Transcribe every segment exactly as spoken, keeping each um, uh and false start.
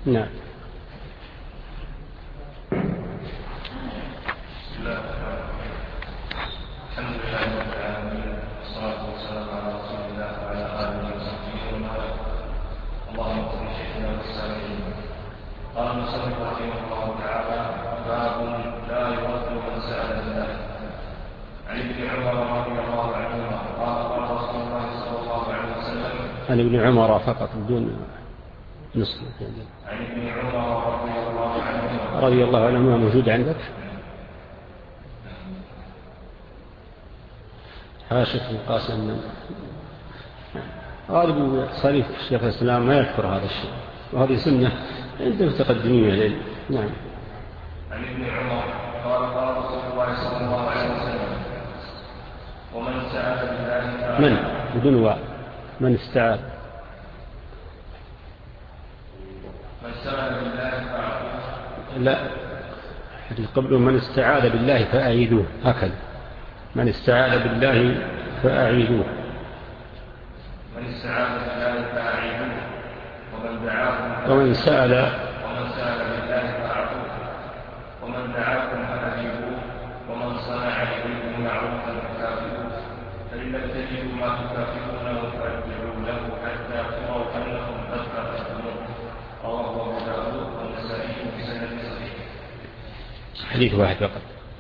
نعم. الحمد لله رب العالمين والصلاة والسلام على رسول الله وعلى آله وصحبه ومن والاه. اللهم اغفر لشيخنا والسامعين. قال المصنف رحمه الله تعالى: باب لا يرد من سأل بالله. عن ابن عمر رضي الله عنهما قال قال رسول الله صلى الله عليه وسلم: عن ابن عمر فقط بدون نصف. عن ابن عمر رضي الله عنهما رضي الله عنهما موجود عندك؟ حاشة القاسم. غالب صريف الشيخ الإسلام ما يذكر هذا الشيء، وهذه سنة عند المتقدمين إليه. نعم. عن ابن عمر قال قال رسول الله صلى الله عليه وسلم: ومن سأل بالله من بدون واو من استعاذ من سأل بالله فأعطوه. لا، حديث قبله: من استعاذ بالله فأعيذوه. هكذا: من استعاذ بالله فأعيذوه. من استعاذ بالله فأعيذوه. ومن دعاكم ومن سأل ومن سأل بالله فأعطوه. ومن دعاكم فأجيبوه. ومن صنع إليكم معروفا فكافئوه. فإن لم تجدوا ما تكافئونه فأرجعوا له حتى تروا أنكم قد كافأتموه. رواه أبو داود والنسائي بسند صحيح. حديث واحد فقط.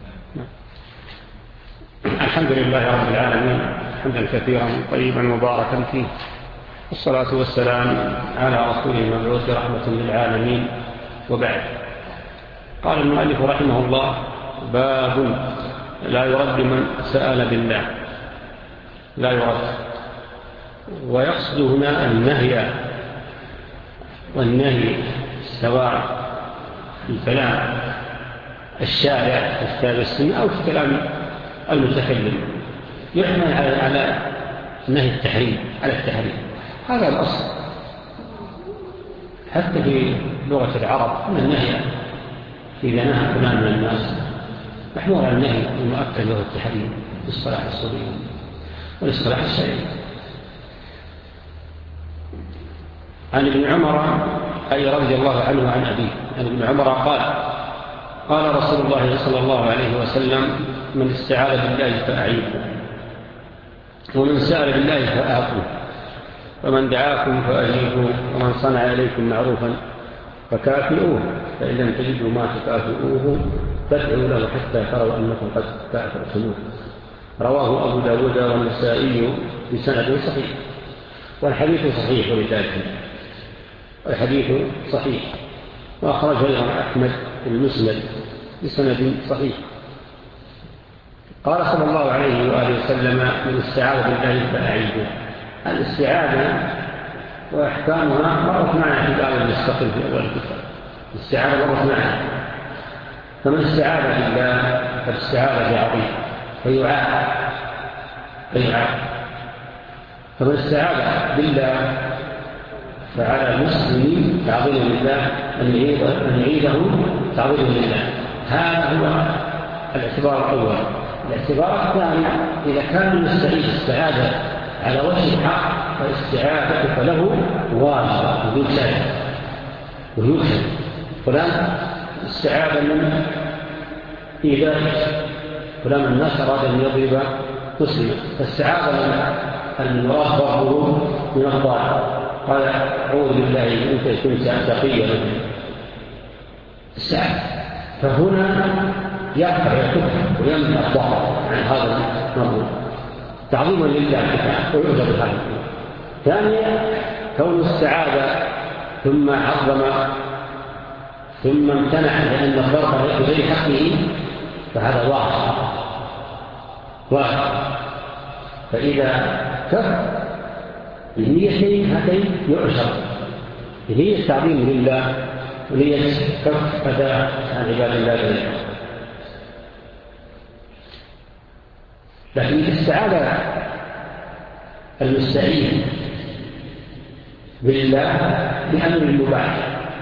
الحمد لله رب العالمين حمدا كثيرا طيبا مباركا فيه، والصلاة والسلام على رسوله المبعوث رحمة للعالمين، وبعد. قال المؤلف رحمه الله: باب لا يرد من سأل بالله. لا يرد، ويقصد هنا النهي، والنهي سواء في كلام الشارع في كتاب السنة أو في كلام المتكلم، يحمل على نهي التحريم، على التحريم. هذا الأصل حتى في لغة العرب، أن النهي إذا نهى فلان من الناس محمول على النهي المؤكد له التحريم في الصلاح الصوري والاصطلاح الشرعي. عن ابن عمر أي رضي الله عنه عن أبيه، عن ابن عمر قال: قال رسول الله صلى الله عليه وسلم: من استعاذ بالله فأعيذوه، ومن سأل بالله فآتوه، ومن دعاكم فأجيبوه، ومن صنع إليكم معروفا فكافئوه، فإن لم تجدوا ما تكافئوه فادعوا له حتى تروا أنكم قد كافأتموه. رواه أبو داود والنسائي بسند صحيح، والحديث صحيح لذلك، والحديث صحيح، وأخرج الإمام أحمد المسند بسند صحيح. قال صلى الله عليه وآله وسلم: من استعاذ بالله فأعيذوه. الاستعاذة وأحكامها مرت معنا في باب المستقل في أول الكتاب. الاستعاذة مرت معنا، فمن استعاذ بالله فالاستعاذة عظيم فيعاد فيعاد فمن استعاذ بالله فعلى المسلم تعظيم لله أن يعيده تعظيم لله. هذا هو الاعتبار الأول. الاعتبار الثاني: إذا كان المستعيذ استعاذ على وجه الحق فاستعاذته له واجبة ويجب ويوجب. فلان استعاذ من إيذاء فلان الناس أراد أن يضرب مسلما، فاستعاذ من المراد ضربه من الضار، قال: أعوذ بالله إن كنت تقيا استعاذ. فهنا يقطع يكف ويمنع الضرر عن هذا المرض تعظيما لله تعالى ويعجب هذا. ثانيا: كون استعاذ ثم عظم ثم امتنع لأن الضرر بغير حقه، فهذا واحد واحد. فإذا كف بنيتين هاتين يعشر، بنية التعظيم لله ونية كف أداء عن عباد الله غيره. لكن استعاذ المستعين بالله بأمر المباح،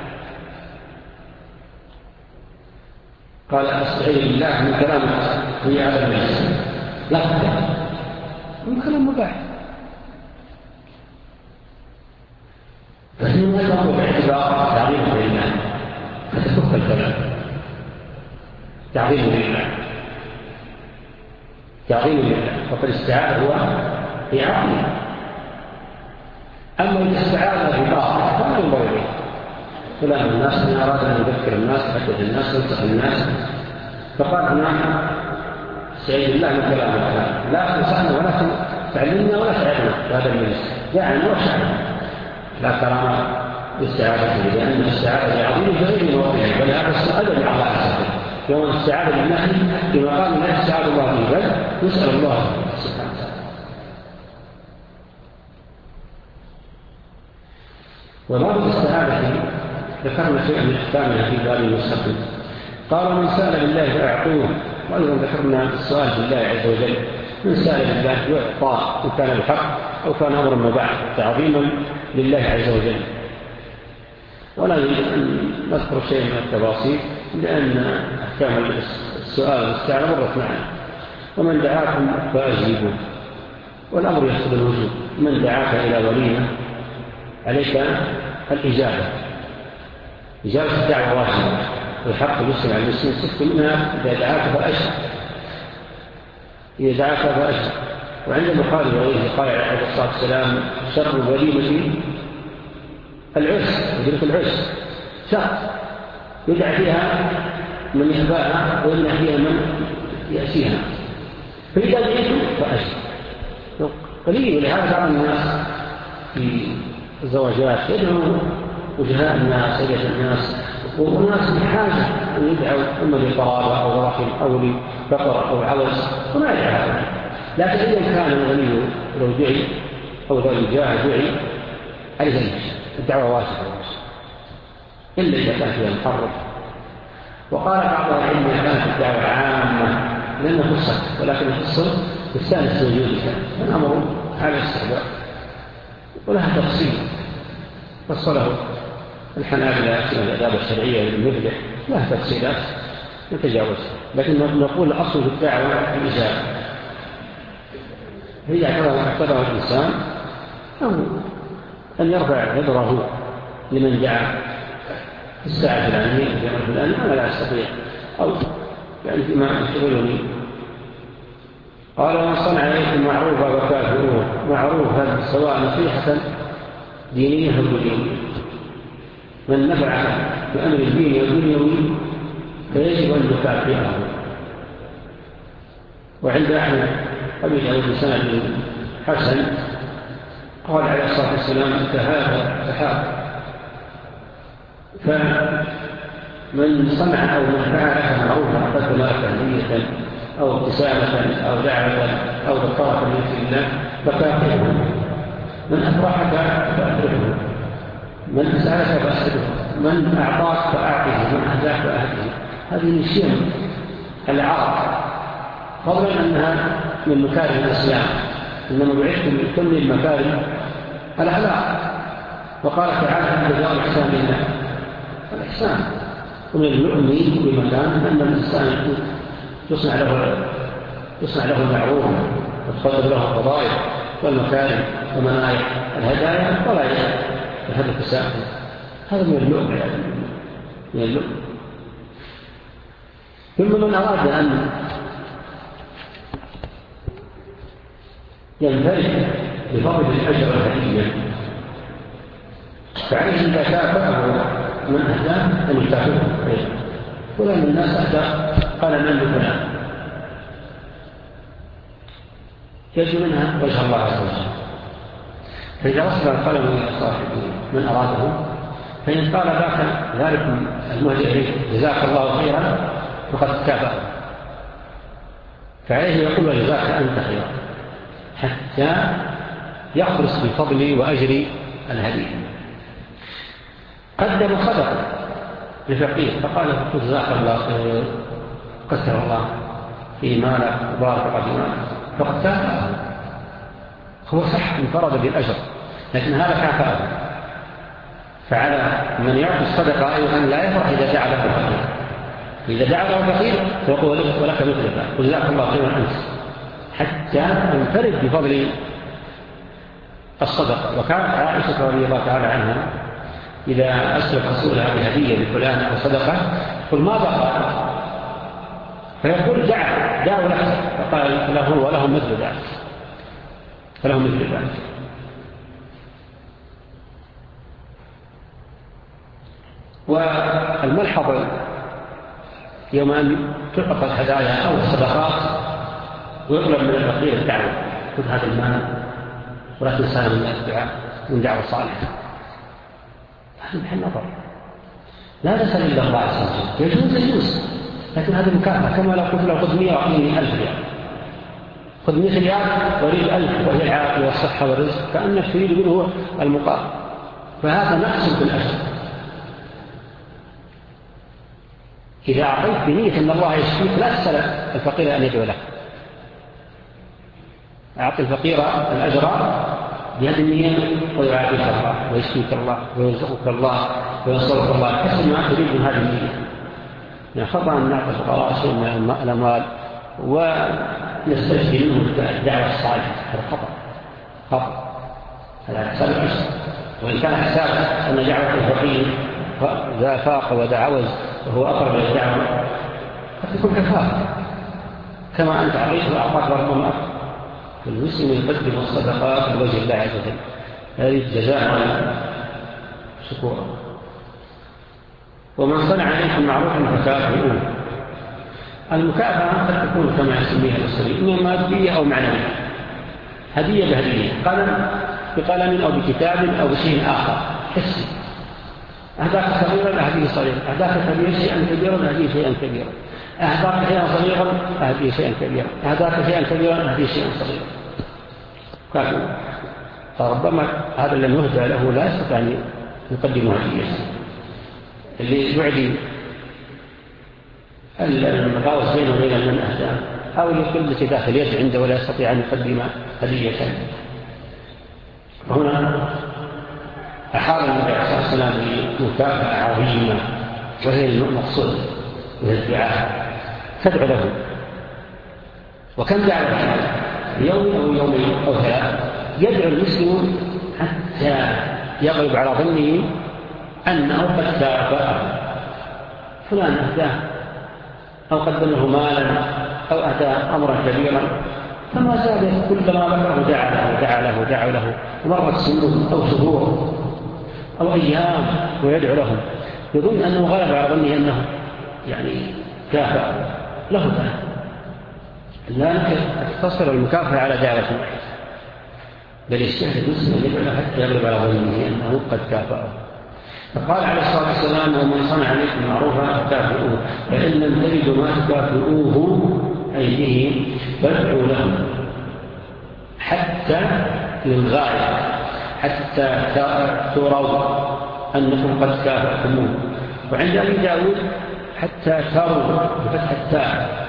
قال: أستعين بالله من كلام هي على الناس، لا تكلم من كلام مباح، فإنه لا يقوم باعتبار تعظيم لله. اترك الكلام، تعظيم لله، تعظيم لله. وقد الاستعاذة هو هي عقيدة. أما الاستعاذة بباطل فلا ينظر إليه. كلام الناس من أراد أن يذكر الناس يحدث الناس ينصح الناس فقال هنا استعيذ بالله من كلام الله، لا تنصحنا ولا تعلمنا ولا تعلمنا هذا المجلس يعني وشعرنا لا كرامة الاستعاذة، لأن الاستعاذة عظيمة بغير موضعها، بل هذا السؤال على الله عز وجل. يوم الاستعاذة بالله بما قال لا يستعاذ الله به، بل يسأل الله سبحانه وتعالى. وباب الاستعاذة ذكرنا شيئا من احكامها في باب المستقيم. قال من سأل بالله فأعطوه، وأيضا ذكرنا السؤال بالله عز وجل، من سأل بالله يعطى إن كان الحق أو كان أمر مباح تعظيما لله عز وجل. ولا نذكر شيء من التفاصيل لأن أحكام السؤال والاستعانة مرت معنا. ومن دعاكم فأجيبوا، والأمر يقصد الوجوب. من دعاك إلى وليمة عليك الإجابة، إجابة الدعوة واجبة، والحق المسلم على المسلم صدق منها إذا دعاك فأجب، إذا دعاك فأجب. وعند البخاري وغيره قال عليه الصلاة والسلام شر الوليمة العرس، يدرك العرس شر يدعى فيها من يحباها ويمنع فيها من يأتيها، فإذا دعيتم فأجب قليل. ولهذا بعض الناس في الزواجات يدعو وجهاء الناس سيدة الناس والناس بحاجة أن يدعوا إما لقرابة أو رحم أو لفقر أو عوز وما يدعى هذا. لكن إذا كان الغني لو دعي أو ذو الجاه دعي عليه الدعوة واجبة إلا إذا كان فيها محرم. وقال بعض العلم كانت الدعوة عامة لأنه خصت، ولكن الخصة تستانس وجودها، فالأمر على الاستحباب ولها تفصيل فصله الحنابلة في الآداب الشرعية للمبدع، لها تفصيلات نتجاوزها. لكن نقول أصل الدعوة الإجابة، هي اعتبر الإنسان أو أن يرفع عذره لمن دعا في الساعة الفلانية في اليوم الفلاني أنا لا أستطيع أو يعني فيما يشغلني. قال من صنع إليكم معروفا فكافئوه، معروف هذا سواء نصيحة دينية أو دنيوية. من نفع بأمر الدين والدنيوي فيجب أن نكافئه. وعند أحمد أبي داود بسند حسن قال عليه الصلاة والسلام كهذا سحاب، فمن صنع أو من فعل معروفا قد لا تهدية أو ابتسامة أو دعوة أو ذكرة من الله فكافئه. من أفرحك فأفرحه، من أسألك فأسأله، من أعطاك فأعطيه، من أهداك فأهديه. هذه من شيم العرب، فضلا أنها من مكارم الإسلام، إنما بعثت من كل المكارم الأخلاق. وقال تعالى أن جزاء الإحسان لله الإحسان، ومن اللؤم بمكان أن الإنسان يصنع له يصنع له المعروف وتقدم له الفضائل والمكارم ومنايح الهدايا ولا يهدف التساؤل. هذا من اللؤم من اللؤم. ثم من أراد أن ينفرد بفضل الأجر الهدية فعليه إذا كافأه من أهداه أن يكافئه. فلان الناس أهدى قال من بفلان يجب منها وجه الله عز وجل. فإذا وصل القلم إلى صاحبه من أراده فإن قال ذاك ذلك المهدئ إليه جزاك الله خيرا فقد كافأه، فعليه يقول وجزاك أنت خيرا حتى يخلص بفضل وأجر الهدي. قدم صدقه لفقير فقال جزاك الله خير كثر الله في مالك وبارك الله في مالك فقد كافأه. هو صح انفرد بالأجر لكن هذا كافأه. فعلى من يعطي الصدقة أيضا لا يفرح إذا دعا له فقير، إذا دعا له فقير فيقول ولك مثلك وجزاك الله خيرا أنت، حتى ينفرد بفضل الصدقة. وكانت عائشة رضي الله تعالى عنها إذا أسلف رسول هذه هدية لفلان أو صدقة قل ما بقى، فيقول دعه دعه له، فقال له وله مثل ذلك، فله مثل ذلك. والملحظ يوم أن تعطى الهدايا أو الصدقات ويطلب من الفقير الدعوة، خذ هذا المال ولا تنسانا من الدعاء من دعوة صالحة، هذا محل نظر، لا تسأل إلا الله عز وجل، يجوز يجوز، لكن هذا مكافأة، كما لو قلت له خذ مئة وأعطيني ألف ريال، خذ مئة ريال وأريد ألف وهي العافية والصحة والرزق، كأنك تريد منه المقابل، فهذا نقص في الأجر. إذا أعطيت بنية أن الله يشفيك لا تسأل الفقير أن يدعو لك، أعطي الفقير الأجر بهذه النية ويعافيك الله ويشفيك الله ويرزقك الله وينصرك الله، حسب ما تريد من هذه النية. يعني خطأ أن نعطي الفقراء شيء من الأموال ونستجدي منه الدعوة الصالحة، هذا خطأ خطأ، هذا حساب العسر. وإن كان حساب أن دعوة الفقير ذا فاق وذا عوز وهو أقرب للدعوة قد تكون كفاءة، كما أنت عطيت وأعطاك ربما أكثر. المسلم يقدم الصدقات لوجه الله عز وجل، هذه جزاء شكورا. ومن صنع عليكم معروفا فكافئوه. المكافأة قد تكون كما يسميها المسلمين إما مادية أو معنوية، هدية بهدية، قلم بقلم أو بكتاب أو بشيء آخر حسي، أهداك صغيرا أهديه صغيرا، أهداك كبيرا شيئا كبيرا أهديه شيئا كبيرا، أهداك شيئا صغيرا أهديه شيئا كبيرا، أهداك شيئا كبيرا أهديه شيئا صغيرا. كافٍ. فربما هذا الذي يهدى له لا يستطيع أن يقدم هدية، اللي يعدي المغاوز بينه وبين من أهداه، أو يقول التي داخل يد عنده ولا يستطيع أن يقدم هدية. هنا أحال النبي عليه الصلاة والسلام بمكافأة عظيمة وهي المقصود وهي الدعاء، تدعو له. وكم دعوة يوم أو يومين أو ثلاث يدعو المسلم حتى يغلب على ظنه أنه قد كافأه، فلان أهداه أو قدم له مالا أو أهداه أمرا كبيرا، فما زاد كلما ذكره دعا له دعا له دعا له، مرت سنون أو شهور أو أيام ويدعو لهم، يظن أنه غلب على ظنه أنه يعني كافأ له ذلك. لا تقتصر المكافأة على دعوة واحدة، بل يجتهد المسلم يدعو له حتى يغلب على ظنه أنه قد كافأه. فقال عليه الصلاة والسلام: ومن صنع عليكم معروفا فكافئوه، فإن لم تجدوا ما تكافئوه أي به فادعوا له حتى للغاية، حتى تروا أنكم قد كافأتموه. وعند أبي داود حتى تروا بفتح التاء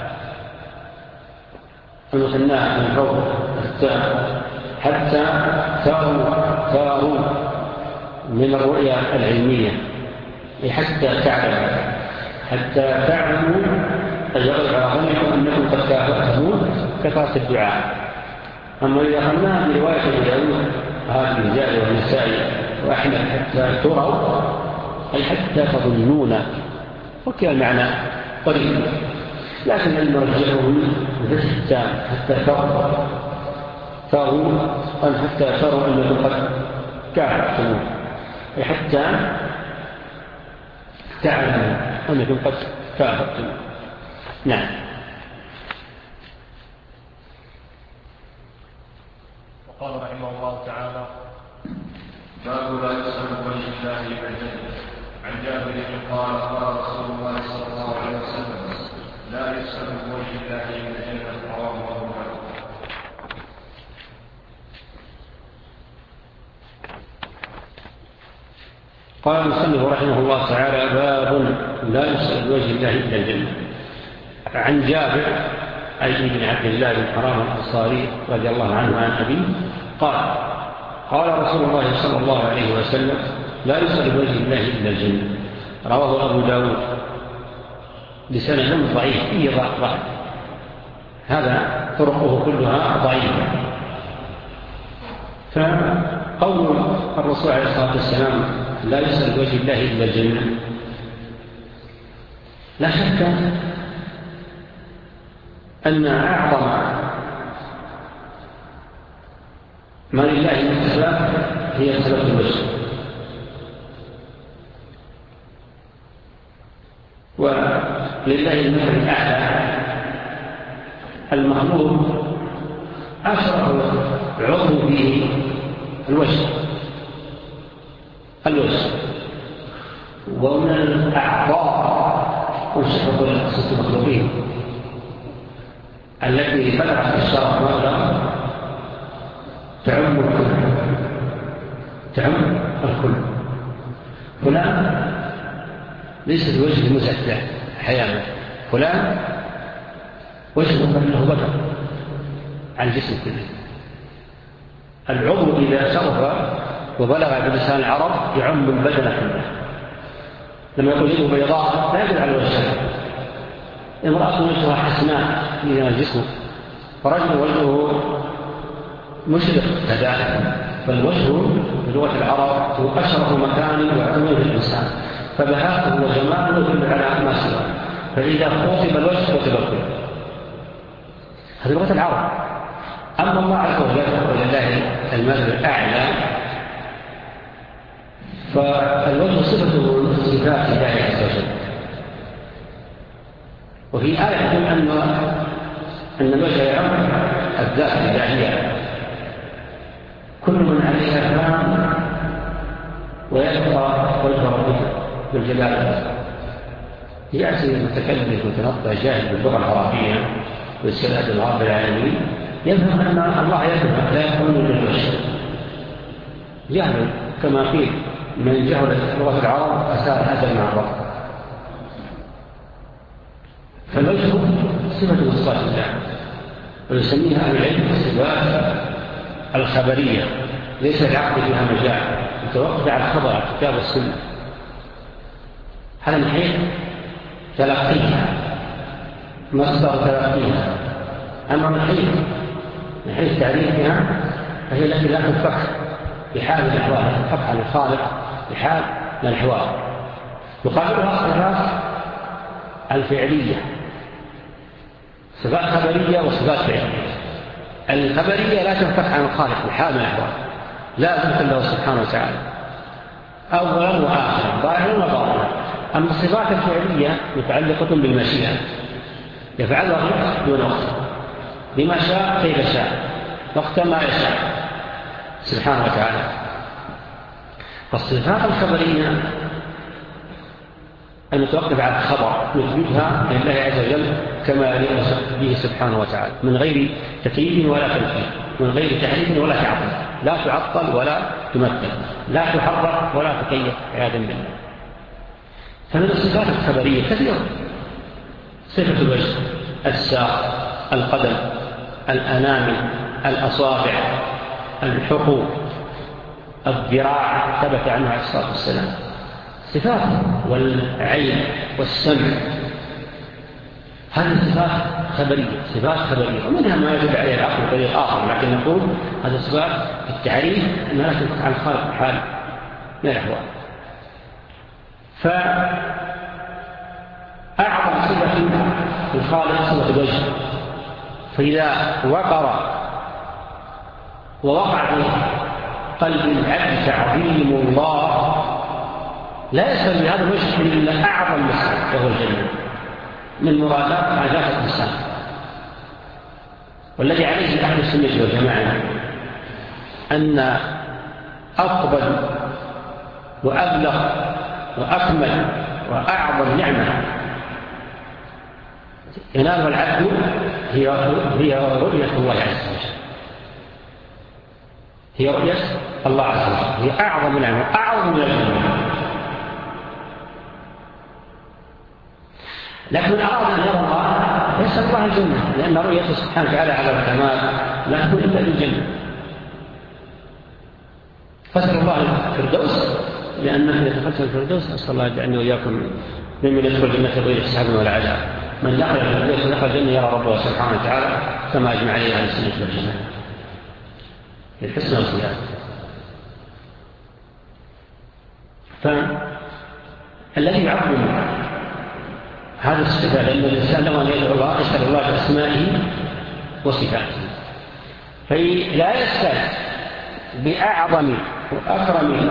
المثنى من فوق التاء، حتى تروا تروا من الرؤيا العلمية، حتى تعلموا حتى تعلموا أن يغلب على ظنكم أنكم قد كافأتموه كثرة الدعاء. أما إذا قلنا برواية أبي داود هذه الجارية والنسائي وأحمد حتى تروا أي حتى تظنون، وكذا المعنى قريب، لكن المرجعه بفتح التام حتى تروا تروا أن حتى تروا أنكم قد كافأتموه، أي حتى تعلموا أنكم قد كافأتموه. نعم. وقال رحمه الله تعالى: باب لا يسأل وجه الله إلى الجنة. عن جابر قال: قال رسول الله صلى الله عليه وسلم: لا يسأل وجه الله إلى الجنة. رواه أبو داود. قال المصنف رحمه الله تعالى: باب لا يسأل وجه الله إلى الجنة. عن جابر أي بن عبد الله بن حرام الأنصاري رضي الله عنه عن أبيه قال: قال رسول الله صلى الله عليه وسلم: لا يسأل وجه الله إلا الجنة. رواه أبو داود بسند ضعيف فيه ضعف، هذا طرقه كلها ضعيفة. فقول الرسول عليه الصلاة والسلام لا يسأل وجه الله إلا الجنة. لا شك أن أعظم ما لله من الصلاة هي صلاة الوجه، ولله المثل الأعلى. المخلوق أشرف عضو فيه الوجه الوجه ومن الأعضاء وشفق الست المخلوقين التي فتحت الشرف مولى تعم الكل تعم الكل. فلان ليس الوجه المزكى أحيانا، فلان وجهه كأنه بكر عن جسم كله. العضو إذا شرف وبلغ بلسان العرب يعم البدن كله. لما يقول يده بيضاء لا يدل على الوجه، امرأة وجهها حسناء في الجسم، فرجل وجهه مشرق كذلك. فالوجه بلغة العرب هو أشرف مكان وعمل الإنسان، فبهاءه وجماله يدل على ما سواه. فإذا خطب الوجه خطب الكل. هذه لغة العرب. أما الله عز وجل ولله المثل الأعلى، فالوجه صفة من صفات الله عز وجل. وفي آية تقول أن أن الوجه يعم الذات الإلهية. كل من عليها فان ويبقى وجه ربك بالجلال. يأتي المتكلم المتنطع جاهل باللغة العربية والسلاد العرب العالمين يفهم أن الله يفهم لا يكون للوجه. جهل كما قيل من جهل لغة العرب أساء الأدب مع الرب. فالوجه صفة من صفات الله، ويسميها أهل العلم الصفات الخبرية، ليس العقل فيها مجال، متوقف على الخبر الكتاب والسنة. هذا من حيث تلقيها، مصدر تلقيها. أما من حيث من حيث تعريفها فهي التي لا تنفك بحال الأحوال، تنفك عن الخالق بحال الأحوال. يقابلها صفات الفعلية، صفات خبرية وصفات فعلية. الخبرية لا تنفك عن الخالق بحال من الأحوال، لا تنفك له سبحانه وتعالى أولا وآخرا ظاهرا وباطنا. أما الصفات الفعلية متعلقة بالمشيئة، يفعلها دون وقت بما شاء كيف شاء وقت ما يشاء سبحانه وتعالى. فالصفات الخبرية المتوقف على الخبر نثبتها لله عز وجل كما يليق به سبحانه وتعالى من غير تكييف ولا تمثيل، من غير تحريف ولا تعطيل. لا تعطل ولا تمثل، لا تحرك ولا تكيف عياذا بالله. فمن الصفات الخبرية كثيرة: صفة الوجه، الساق، القدم، الأنامل، الأصابع، الحقوق، الذراع ثبت عنه عليه الصلاة والسلام صفات، والعين والسمع. هذه صفات خبرية، صفات خبرية، ومنها ما يدل عليه العقل بطريق آخر، لكن نقول هذه صفات التعريف أنها لا تنفك عن الخالق حال من الأحوال. فأعظم صفة الخالق صفة الوجه، فإذا وقر ووقع في قلب العبد تعظيم الله لا يسأل بهذا الوجه إلا أعظم مسألة وهو الجنة من مرادات حاجات الإنسان. والذي عليه أهل السنة والجماعة أن أفضل وأبلغ وأكمل وأعظم نعمة ينالها العبد هي هي رؤية الله عز وجل، هي رؤية الله عز وجل، هي أعظم نعمة، أعظم من الجنة. لكن من أراد أن يرى الله يسأل الله الجنة، لأن رؤيته سبحانه وتعالى على الكمال لا تكون إلا بالجنة. فاسأل الله الفردوس، لأنه يتفتح الفردوس. أسأل الله أن وإياكم ممن يدخل الجنة بغير حساب ولا عذاب. من دخل الفردوس ودخل الجنة يرى ربه سبحانه وتعالى كما أجمع عليه أهل السنة والجماعة الحسنى والزيادة. فالذي يعظم هذا الصفة، لأن الإنسان له أن يدعو الله يسأل الله بأسمائه وصفاته، فلا يسأل بأعظم وأكرم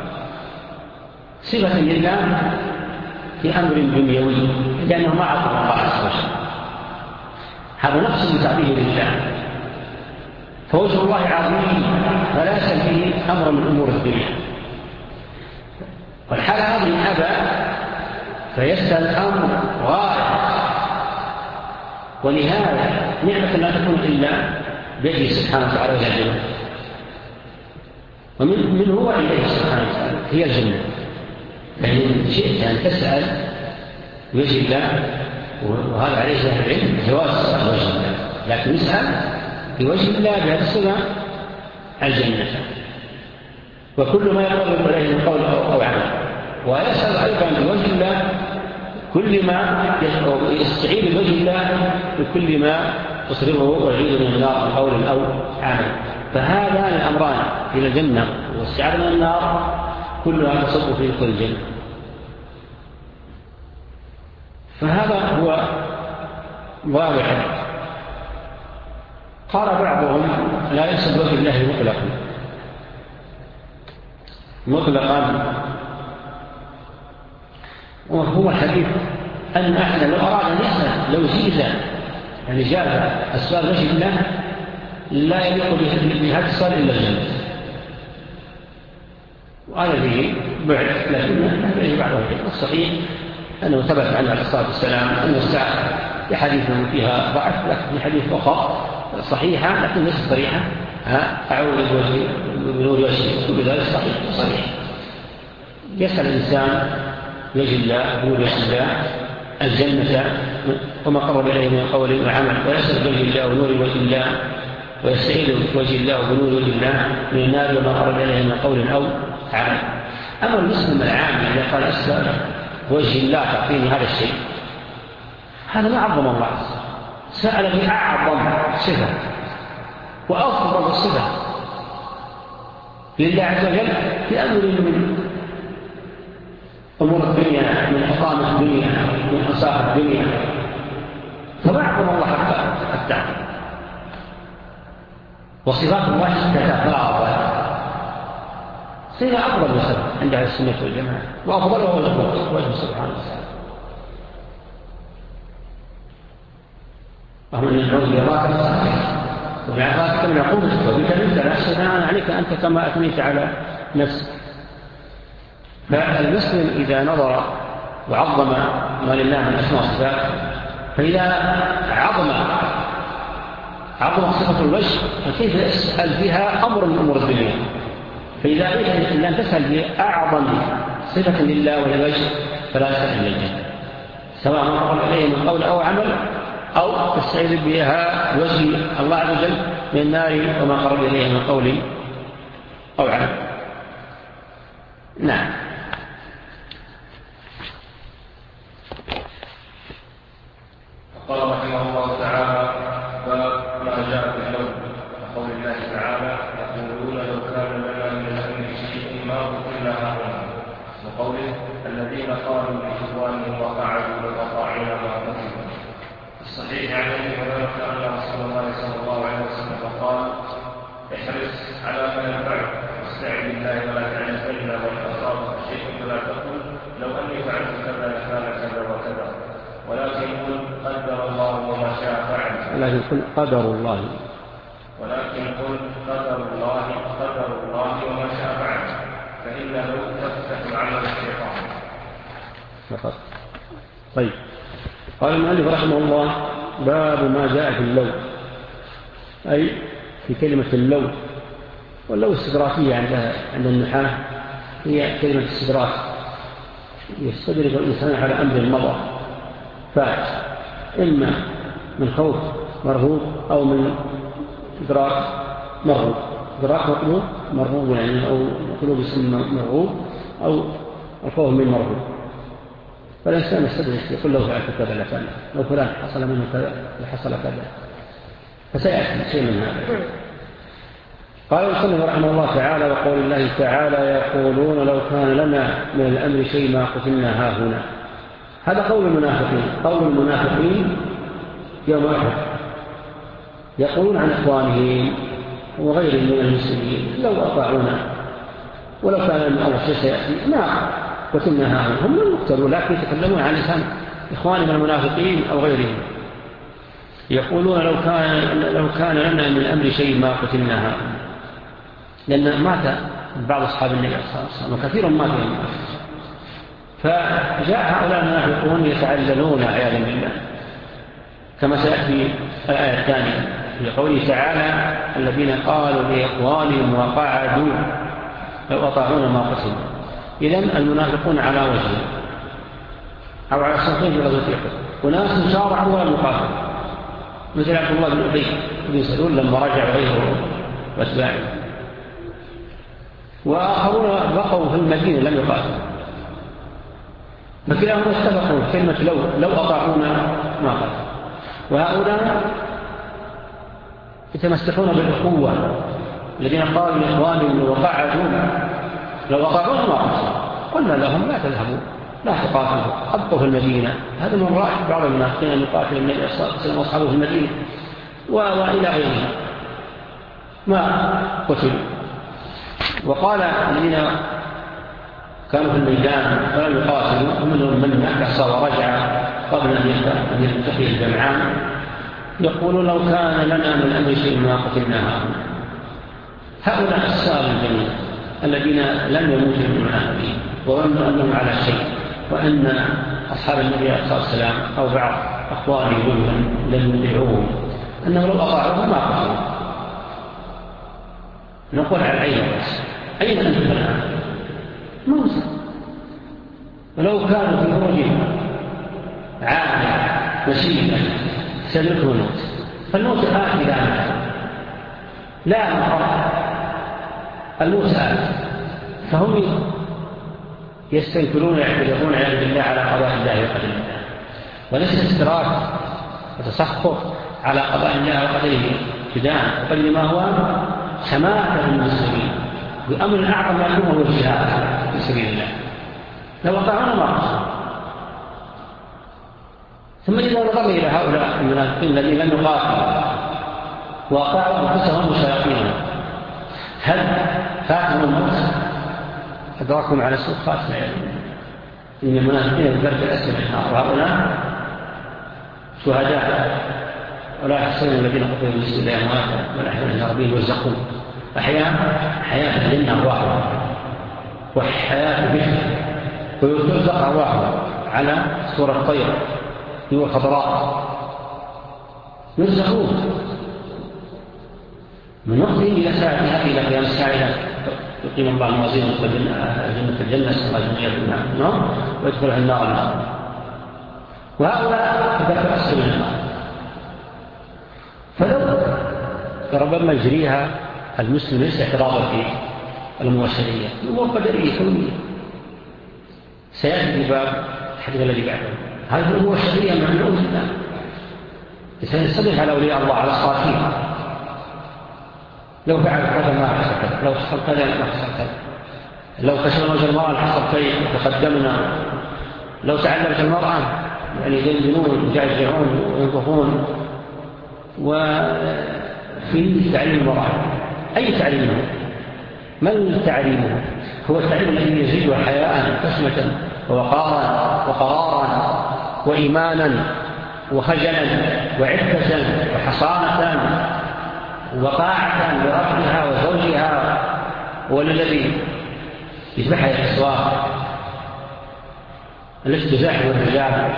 صفة لله في أمر دنيوي، لأنه ما عظم الله عز وجل، هذا نقص من تعظيمه لله. فوجه الله عظيم فلا يسأل فيه أمر من أمور الدنيا، والحال هذه أبى فيسأل أمر غائب ونهاية نعمة لا تكون إلا بيده سبحانه وتعالى ولا جنة، ومن من هو إليه سبحانه وتعالى هي الجنة. يعني شئت أن تسأل وجه الله، وهذا عليه أهل العلم جواز وجه الله، لكن يسأل بوجه الله بهذا الصفة الجنة، وكل ما يقرب إليه من قول أو عمل. ويسأل أيضا بوجه الله كل ما يستعين بوجه الله بكل ما تصرفه ويعيد من النار من قول أو عمل. فهذان الأمران إلى الجنة واستعاذة من النار كلها تصب في دخول الجنة. فهذا هو واضح. قال بعضهم لا يسأل وجه الله مطلقا مطلقا وهو الحديث أن أحد لو أراد أن يسأل لو زيد يعني جاز أسباب وجه الله لا يليق بهذا السؤال إلا الجنة، وهذا به بعد، لكن هذا بعض الوجه الصحيح أنه ثبت عنه عليه الصلاة والسلام أنه سأل بحديثه فيها ضعف، لكن في حديث أخرى صحيحة لكن ليست صريحة أعوذ بوجهي بنور وجهي، كل ذلك صحيح صريح. يسأل الإنسان وجه الله بنور وجه الله الجنة وما قرب إليه من قول وعمل، ويسأل وجه الله ونور وجه الله، ويستعيذ وجه الله وبنور وجه الله من النار وما قرب إليه من قول أو عمل. أما المسلم العام إذا قال أسأل وجه الله تعطيني هذا الشيء، هذا ما عظم الله، سأل بأعظم صفة وأفضل صفة لله عز وجل في أمر من أمور الدنيا، من أقامة الدنيا، من أصاف الدنيا، فما عظم الله حتى. وصفات الله تتفاضل، صفة أفضل من صفة عند أهل السنة والجماعة، وأفضلها وجه سبحانه وتعالى. وهم أن العوذ يراك وبعثاتك من عقوبتك وبك منك نفسك أنا عليك أنت كما أثنيت على نفسك. فالمسلم إذا نظر وعظم ما لله من أسماء صفات، فإذا عظم عظم صفة الوجه فكيف يسأل فيها أمر من أمور الدنيا؟ فإذا أردت أن تسأل بأعظم صفة لله وهي الوجه فلا تسأل إليه، سواء ما قرب إليه من قول أو عمل، أو تستعيذ بها وجه الله عز وجل من النار وما قرب إليه من قول أو عمل. نعم. قال رحمه الله تعالى: باب ما جاء في اللون، وقول الله تعالى: يقولون لو كان لنا من الأمر شيء ما قتلنا هؤلاء، وقوله: الذين قالوا لإخوانهم وقعدوا لقطاعنا ما قتلوا. الصحيح عن ابي هريره ان رسول الله صلى الله عليه وسلم قال: احرص على ما ينفعك واستعذ بالله ولا تعجزن، وان اصابك شيء فلا تقل لو اني فعلت كذا لكان كذا وكذا، ولكن قل قدر الله وما شاء فعل. ولكن قل قدر الله ولكن قل قدر الله قدر الله وما شاء فعل، فانه تفتح عمل الشيطان فقط. طيب. قال المؤلف رحمه الله: باب ما جاء في اللون، أي في كلمة اللون. واللون استدراكية عند عند النحاة، هي كلمة استدراك، يستدرك الإنسان على أمر مضى فات، إما من خوف مرهوب أو من إدراك مرهوب. إدراك مطلوب مرهوب يعني، أو مطلوب اسم مرهوب، أو الخوف من مرهوب. فالإنسان يستدرك يقول له فعلت كذا لكان، لو فلان حصل منه كذا لحصل كذا، فسيأتي شيء من هذا. قال المصنف رحمه الله تعالى: وقول الله تعالى: يقولون لو كان لنا من الأمر شيء ما قتلنا هاهنا. هذا قول المنافقين، قول المنافقين يوم أحد، يقولون عن إخوانهم وغيرهم من المسلمين: لو أطاعونا ولو كان من أول شيء سيأتي ما قتلنا هاهنا. هم لم يقتلوا، لكن يتكلمون عن لسان إخوانهم المنافقين أو غيرهم. يقولون لو كان, لو كان لنا من الأمر شيء ما قتلنا هاهنا، لأن مات بعض أصحاب النبي صلى الله عليه وسلم وكثير مات يوم أحد. فجاء هؤلاء المنافقون يتعللون عياذا بالله، كما سيأتي الآية الثانية في قوله تعالى: الذين قالوا لإخوانهم وقعدوا لو أطاعونا ما قتلوا. إذن المنافقون على وجه أو على صفين في غزوة أحد، وناس شارعوا ولا مقاتلوا، مثل عبد الله بن أبي بن سلول لما رجع غيره واتباعه، وآخرون بقوا في المدينة لم يقاتلوا. فكلاهم اتفقوا كلمة لو لو أطاعونا ما قاتلوا. وهؤلاء يتمسكون بالأخوة، الذين قالوا لإخوانهم وقعدوا لو أطاعونا ما قاتلوا. قلنا لهم: لا تذهبوا، لا تقاتلوا، أبقوا في المدينة. هذا من رأي بعض المنافقين أن يقاتل النبي صلى الله عليه وسلم وأصحابه في المدينة وإلى غيرها، ما قتلوا. وقال الذين كانوا في الميدان ولم يقاتلوا منهم من نكص ورجع قبل أن يلتقي الجمعان، يقولون: لو كان لنا من الأمر شيء ما قتلناها. هؤلاء السائل الجميع الذين لم يموتوا من المنافقين وظنوا أنهم على شيء، وأن أصحاب النبي صلى الله عليه وسلم أو بعض أخوانهم لم يدعوهم، أنه لو أطاعوهم ما قتلوا. نقول على العين والرأس: أين أنتم الآن؟ موسى. ولو كانوا في خروجهم عامة مشيئة سيدركهم الموت، فالموت آت إلى مكان لا مقر، الموت آت، فهم يستنكرون ويعتذرون عياذا بالله على قضاء الله وقدر الله، وليس استراك وتسخط على قضاء الله وقدره ابتداء، وقدر ما هو سماحة للمسلمين بأمر أعظم ما يكون هو الجهاد في سبيل الله. لو أطاعونا ما قصروا. ثم إذا نظرنا إلى هؤلاء المنافقين الذين لم يقاتلوا وأطاعوا أنفسهم وشياطينهم، هل فاتهم الموت؟ أدركهم على سوء خاتمة؟ إن المنافقين بالبرد الأسفل النار، وهؤلاء شهداء ولا يحسن الذين قتلوا في سبيل الله أمواتا بل أحياء ربهم يرزقون. أحياء حياة الجنة أرواحهم وحياة بشر، ويرزق أرواحهم على صورة طير وخضراء، يرزقون من وقته إلى ساعتها إلى قيام الساعة يقيم الله موازين جنة الجنة صلى الله عليه وسلم ويدخلها النار النار. وهؤلاء تدخل أسفل النار، فلو ربما يجريها المسلم ليس اعتراضا في الموسلية، الأمور قدرية كونية. سيأتي باب الحديث الذي بعده هذه الأمور الشرعية ممنوع جدا، سيستدل على أولياء الله على الصالحين: لو فعل كذا ما حصل كذا، لو حصل كذا ما حصل كذا، لو كشفنا وجه المرأة حصل كيف وتقدمنا، لو تعلمت المرأة يعني يدندنون ويجعجعون وينظفون. وفي تعليم المرأة أي تعليم هو؟ ما التعليم؟ هو التعليم الذي يزيد حياء حسنة ووقارا وقرارا وإيمانا وخجلا وعفة وحصانة وقاعة لربها وزوجها، وللذي يذبحها الأسواق التي تزاحم الرجال،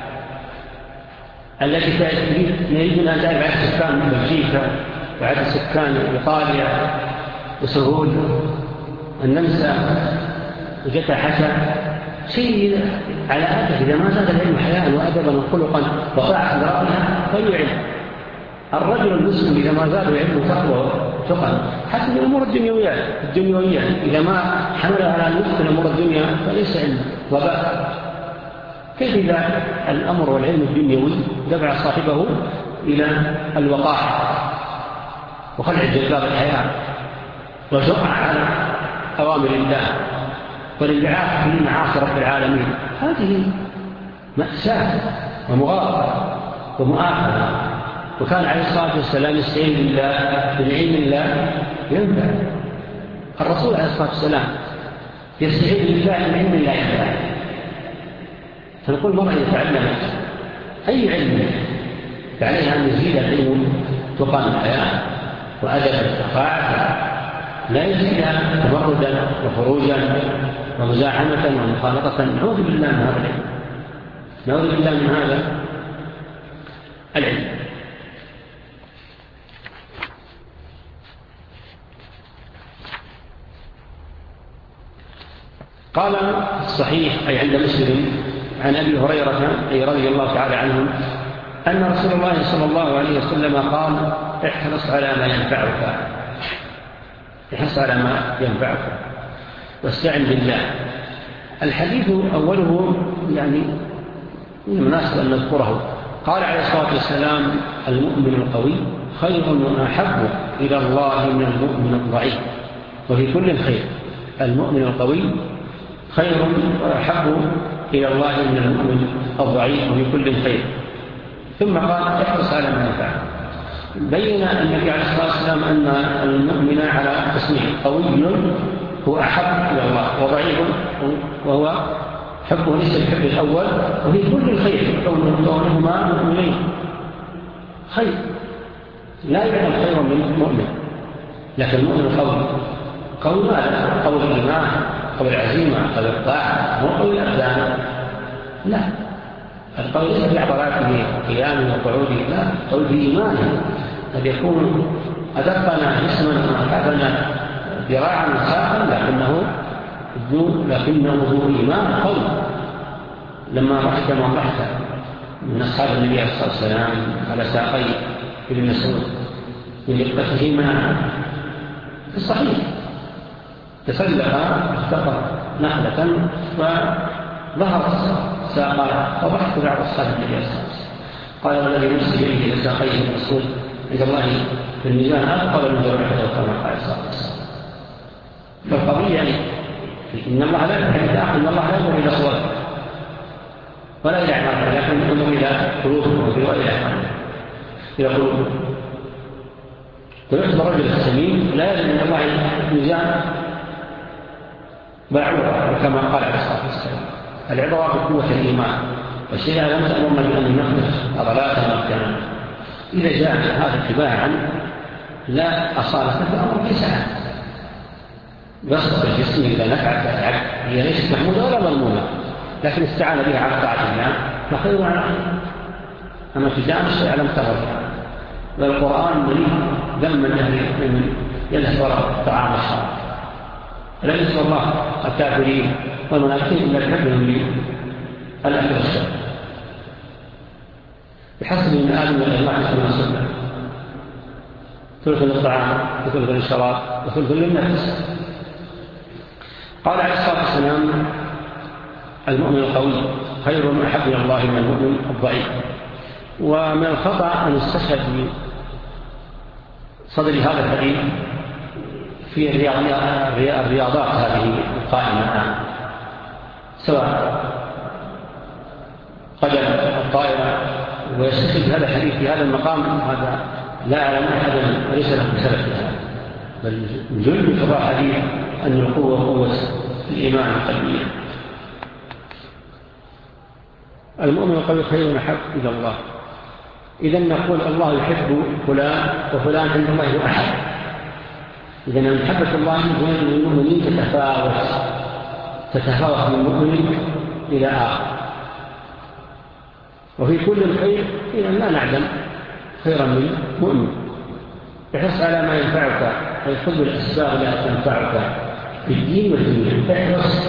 التي يريدون أن تعرف عدد سكان بلجيكا وعدد سكان إيطاليا وسهول النمسا وجتا حسن شيء على هذا. إذا ما زاد العلم حياء وأدبا وخلقا وطاعة لربها فليعلم. الرجل المسلم إذا ما زاد العلم تقوى وتقى حتى الأمور الدنيوية الدنيوية إذا ما حملها على أن يدخل أمور الدنيا فليس علم وباء. كيف إذا الأمر والعلم الدنيوي دفع صاحبه إلى الوقاحة وخلع جلباب الحياة وجرأة على أوامر الله والانبعاث في معاصي رب العالمين، هذه مأساة ومغالطة ومؤاخذة. وكان عليه الصلاة والسلام يستعين بالله بالعلم الله ينفع. الرسول عليه الصلاة والسلام يستعين بالله بالعلم الله ينفع. فنقول مرة إذا تعلمت أي علم فعليها أن يزيد العلم تقى الحياة وأدب الطاعة، لا يزيدها تمردا وخروجا ومزاحمة ومخالطة. نعوذ بالله من هذا العلم، نعوذ بالله من هذا العلم. قال الصحيح أي عند مسلم عن أبي هريرة أي رضي الله تعالى عنه أن رسول الله صلى الله عليه وسلم قال: احرص على ما ينفعك، احرص على ما ينفعك واستعن بالله. الحديث أوله يعني من المناسب أن نذكره. قال عليه الصلاة والسلام: المؤمن القوي خير وأحب إلى الله من المؤمن الضعيف وفي كل خير. المؤمن القوي خير وأحب إلى الله من المؤمن الضعيف وفي كل خير. ثم قال: احرص على ما ينفعك. بين النبي عليه الصلاة والسلام أن المؤمن على قسمين: قوي هو أحب إلى الله، وضعيف وهو حبه ليس الحب الأول وفي كل خير، كونهما مؤمنين خير. لا يعلم خير من المؤمن، لكن المؤمن القوي قوي ماذا؟ قوي الإيمان، قوي العزيمة، قوي الطاعة، مو قوي الأبدان. لا، القوي ليس في عضلاته وقيامه وقعوده، لا، قوي في إيمانه. قد يكون أدقنا جسما وأكافنا ذراعا وساقا لكنه ذو لكنه ذو إيمان قوي. لما رحت من رحت من أصحاب النبي عليه الصلاة والسلام على ساقي ابن مسعود من لقبتهما في الصحيح تسلق افتقر نخلة وظهرت ساقا، وضحك بعض أصحاب النبي عليه الصلاة والسلام قال: والذي نفسي بيده لساقيه ابن مسعود عند الله في الميزان أثقل من جرحته كما قال صلى الله عليه وسلم. فالقضية يعني إن الله لا يحب الآخر، إن الله لا ينظر إلى صورته ولا إلى أعمالهم، لكن ينظر إلى قلوبهم وإلى أعمالهم، إلى قلوبهم. ويحسب الرجل السمين لا يلزم من الله ميزان بعوضة كما قال عليه الصلاة والسلام: العبرة بقوة الإيمان، والشيء لم تأمرنا بأن نخلص عضلاتنا وكلامنا. إذا جاء هذا اتباعا لا أصالة فالأمر ليس عنه. بسط الجسم إذا نفعت العبد هي ليست محمودة ولا مضمونة، لكن استعان بها على طاعة الله فخير على خير. أما تجاه الشيء لم تغر. والقرآن مريد ذم من يلهث وراء طعام الشراب. لا يسوى الله الكافرين والمنافقين إلا الحكم من الأكل والشرب. بحسب من آدم والإجماع من السنة: ثلث للطعام وثلث للشراب وثلث للنفس. قال عليه الصلاة والسلام: المؤمن القوي خير وأحب إلى الله من المؤمن الضعيف. ومن الخطأ أن يستشهد بصدر هذا الحديث في الرياضات هذه القائمة الآن، سواء قدم الطائرة، ويستشهد بهذا الحديث في هذا المقام. هذا لا أعلم أحدا ليس له سبب فيها، بل جل في الحديث أن القوة قوة الإيمان القلبية. المؤمن القوي خير ونحب إلى الله. إذن نقول الله يحب فلان وفلان عند الله أحد. إذن من محبة الله من المؤمنين تتفاوت تتفاوت من مؤمن إلى آخر. وفي كل الخير إذن لا نعلم خيرا من مؤمن. احرص على ما ينفعك، أي خذ الأسباب التي تنفعك في الدين والدنيا. احرص.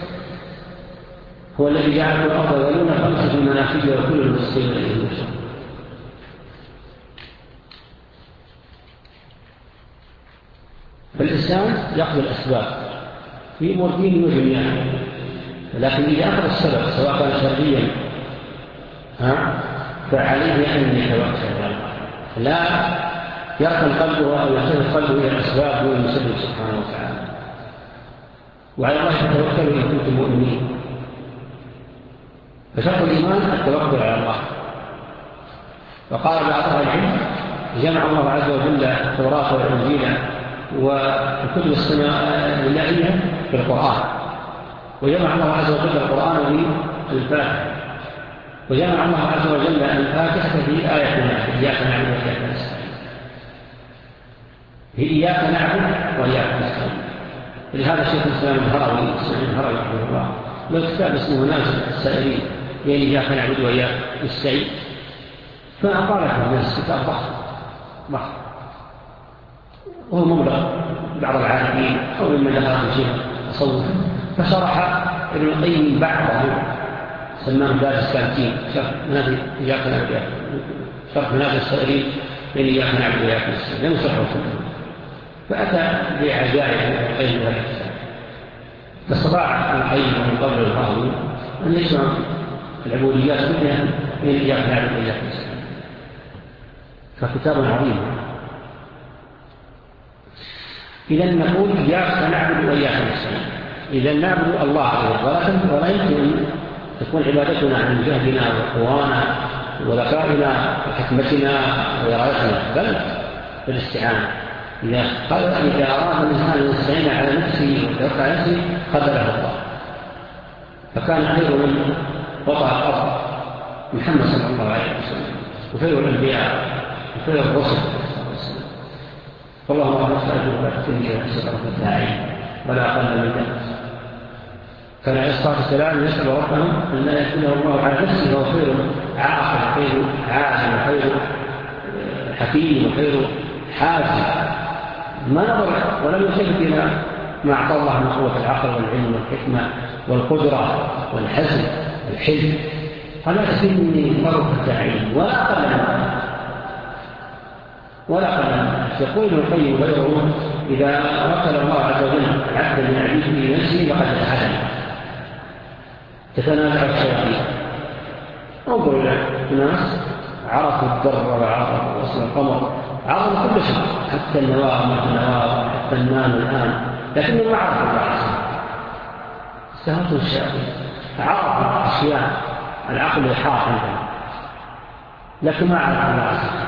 هو الذي جعل الأرض ذلولا خمسة منافذ وكل المسلمين إليه المشرق. فالإنسان يأخذ الأسباب في أمور دينه ودنياه، لكن إذا أخذ السبب سواء كان شرعيا ها فعليه أن يتوكل على الله، لا يركن قلبه أو يرتفع قلبه إلى الأسباب دون المسبب سبحانه وتعالى. وعلى الله تتوكلوا إن كنتم مؤمنين. فشرط الإيمان التوكل على الله. وقال بعض أهل العلم جمع الله عز وجل التوراة والإنجيل والكتب السمائية في القرآن، وجمع الله عز وجل القرآن في الفاتحة، وجمع الله عز وجل الفاتحة في آية الناس إياك نعبد وإياك نستعين. هي إياك نعبد وإياك نستعين. لهذا شيخ الإسلام الهروي اسماعيل الهروي رحمه الله له كتاب اسمه نازل السائلين بين إياك نعبد وإياك نستعين، فأقال في الناس كتاب ضخم ضخم وهو مبلغ بعض العالمين أو ممن لها شيء تصوف، فشرح ابن القيم بعضه سماه دار السالكين شرح منازل إياك نعبد وإياك شرح منازل السائلين بين إياك نعبد وإياك نستعين، لم يشرحه كله، فأتى بعجائب ابن القيم وهذا الكتاب. فاستطاع ابن القيم من قبل الراوي أن يجمع العبوديات كلها بين إياك نعبد وإياك نستعين، فكتاب عظيم. إذا نقول إياك نعبد وإياك نستعين، إذا نعبد الله ولكن ولا يمكن أن تكون عبادتنا عن جهدنا وقوانا وذكائنا وحكمتنا وإرادتنا، بل بالاستعانة. إذا قال إذا أراد الإنسان أن يستعين على نفسه ويتوكل على نفسه قدره الله، فكان خير من وضع الأرض محمد صلى الله عليه وسلم، وخير الأنبياء وخير الرسل، فالله ما نسأله لا تكون سفرة الداعي ولا أقل من ذلك. كان عليه الصلاة والسلام يسأل ربه أن لا يكونه الله على نفسه وهو خير عاقل وخير عالم وخير حكيم وخير حازم، ما نظر ولم يلتفت إلى ما أعطى الله من قوة العقل والعلم والحكمة والقدرة والحزم والحلم، فلا تسمني طرفة عين ولا أقل من ولا أقل من يقول ابن القيم غيره إذا وكل الله عز وجل عبدا من عبيده لنفسه فقد اتحدث تتنازع الشياطين. انظروا إلى الناس عرفوا الدر وعرفوا وصل القمر، عرفوا كل شيء حتى النواه وما النواه حتى النام الآن، لكنهم ما عرفوا الله عز وجل، استهلكوا الشياطين، عرفوا أشياء العقل يحاط عندهم لكن ما عرفوا الله عز وجل.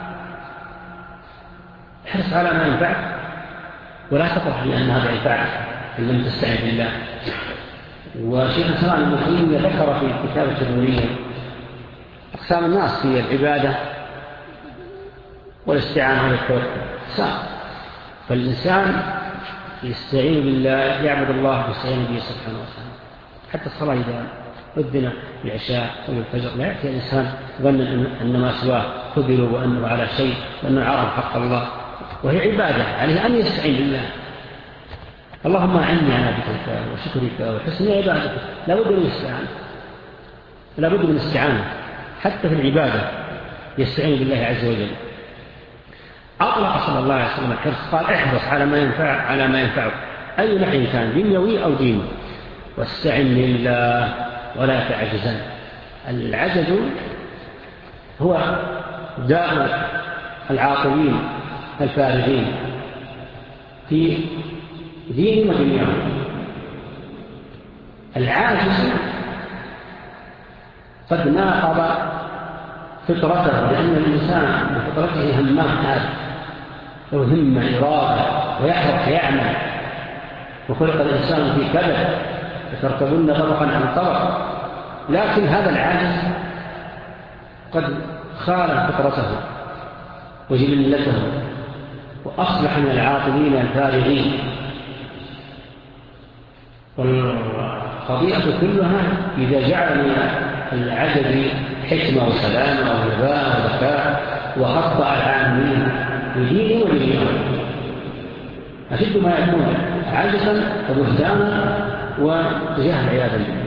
احرص على ما ينفعك ولا تطرح لأن هذا ينفعك إن لم تستعن بالله. وشيخ الإسلام ابن تيمية ذكر في كتاب التدمرية أقسام الناس في العبادة والاستعانة والتوكل سام، فالإنسان يستعين بالله يعبد الله ويستعين به سبحانه وتعالى. حتى الصلاة إذا أذن العشاء أو الفجر لا يأتي الإنسان ظن أن ما سواه خذلوا وأنه على شيء وأنه عرف حق الله، وهي عبادة عليه أن يستعين بالله. اللهم أعني على ذكرك وشكرك وحسن عبادتك، لا بد من الاستعانة، لا بد من الاستعانة حتى في العبادة يستعين بالله عز وجل. أطلق صلى الله عليه وسلم الحرص، قال احرص على ما ينفع على ما ينفعك أي نحو كان دنيوي أو ديني، واستعن لله ولا تعجزن. العجز هو داء العاقلين الفارغين في دين ودنياهم. العاجز قد ناقض فطرته، لأن الإنسان بفطرته همام هذا له همة إرادة ويحرص يعمل، وخلق الإنسان في كبد فتركبن طبقا عن طبق، لكن هذا العاجز قد خالف فطرته وجبلته وأصبح من العاطلين الفارغين. والقضية كلها إذا جعل من العجز حكمة وسلامة ونباء وذكاء وخطأ العالمين بدين ودنياهم، أشد ما يكون عجزا وبهتانا وجهل عياذا بالله.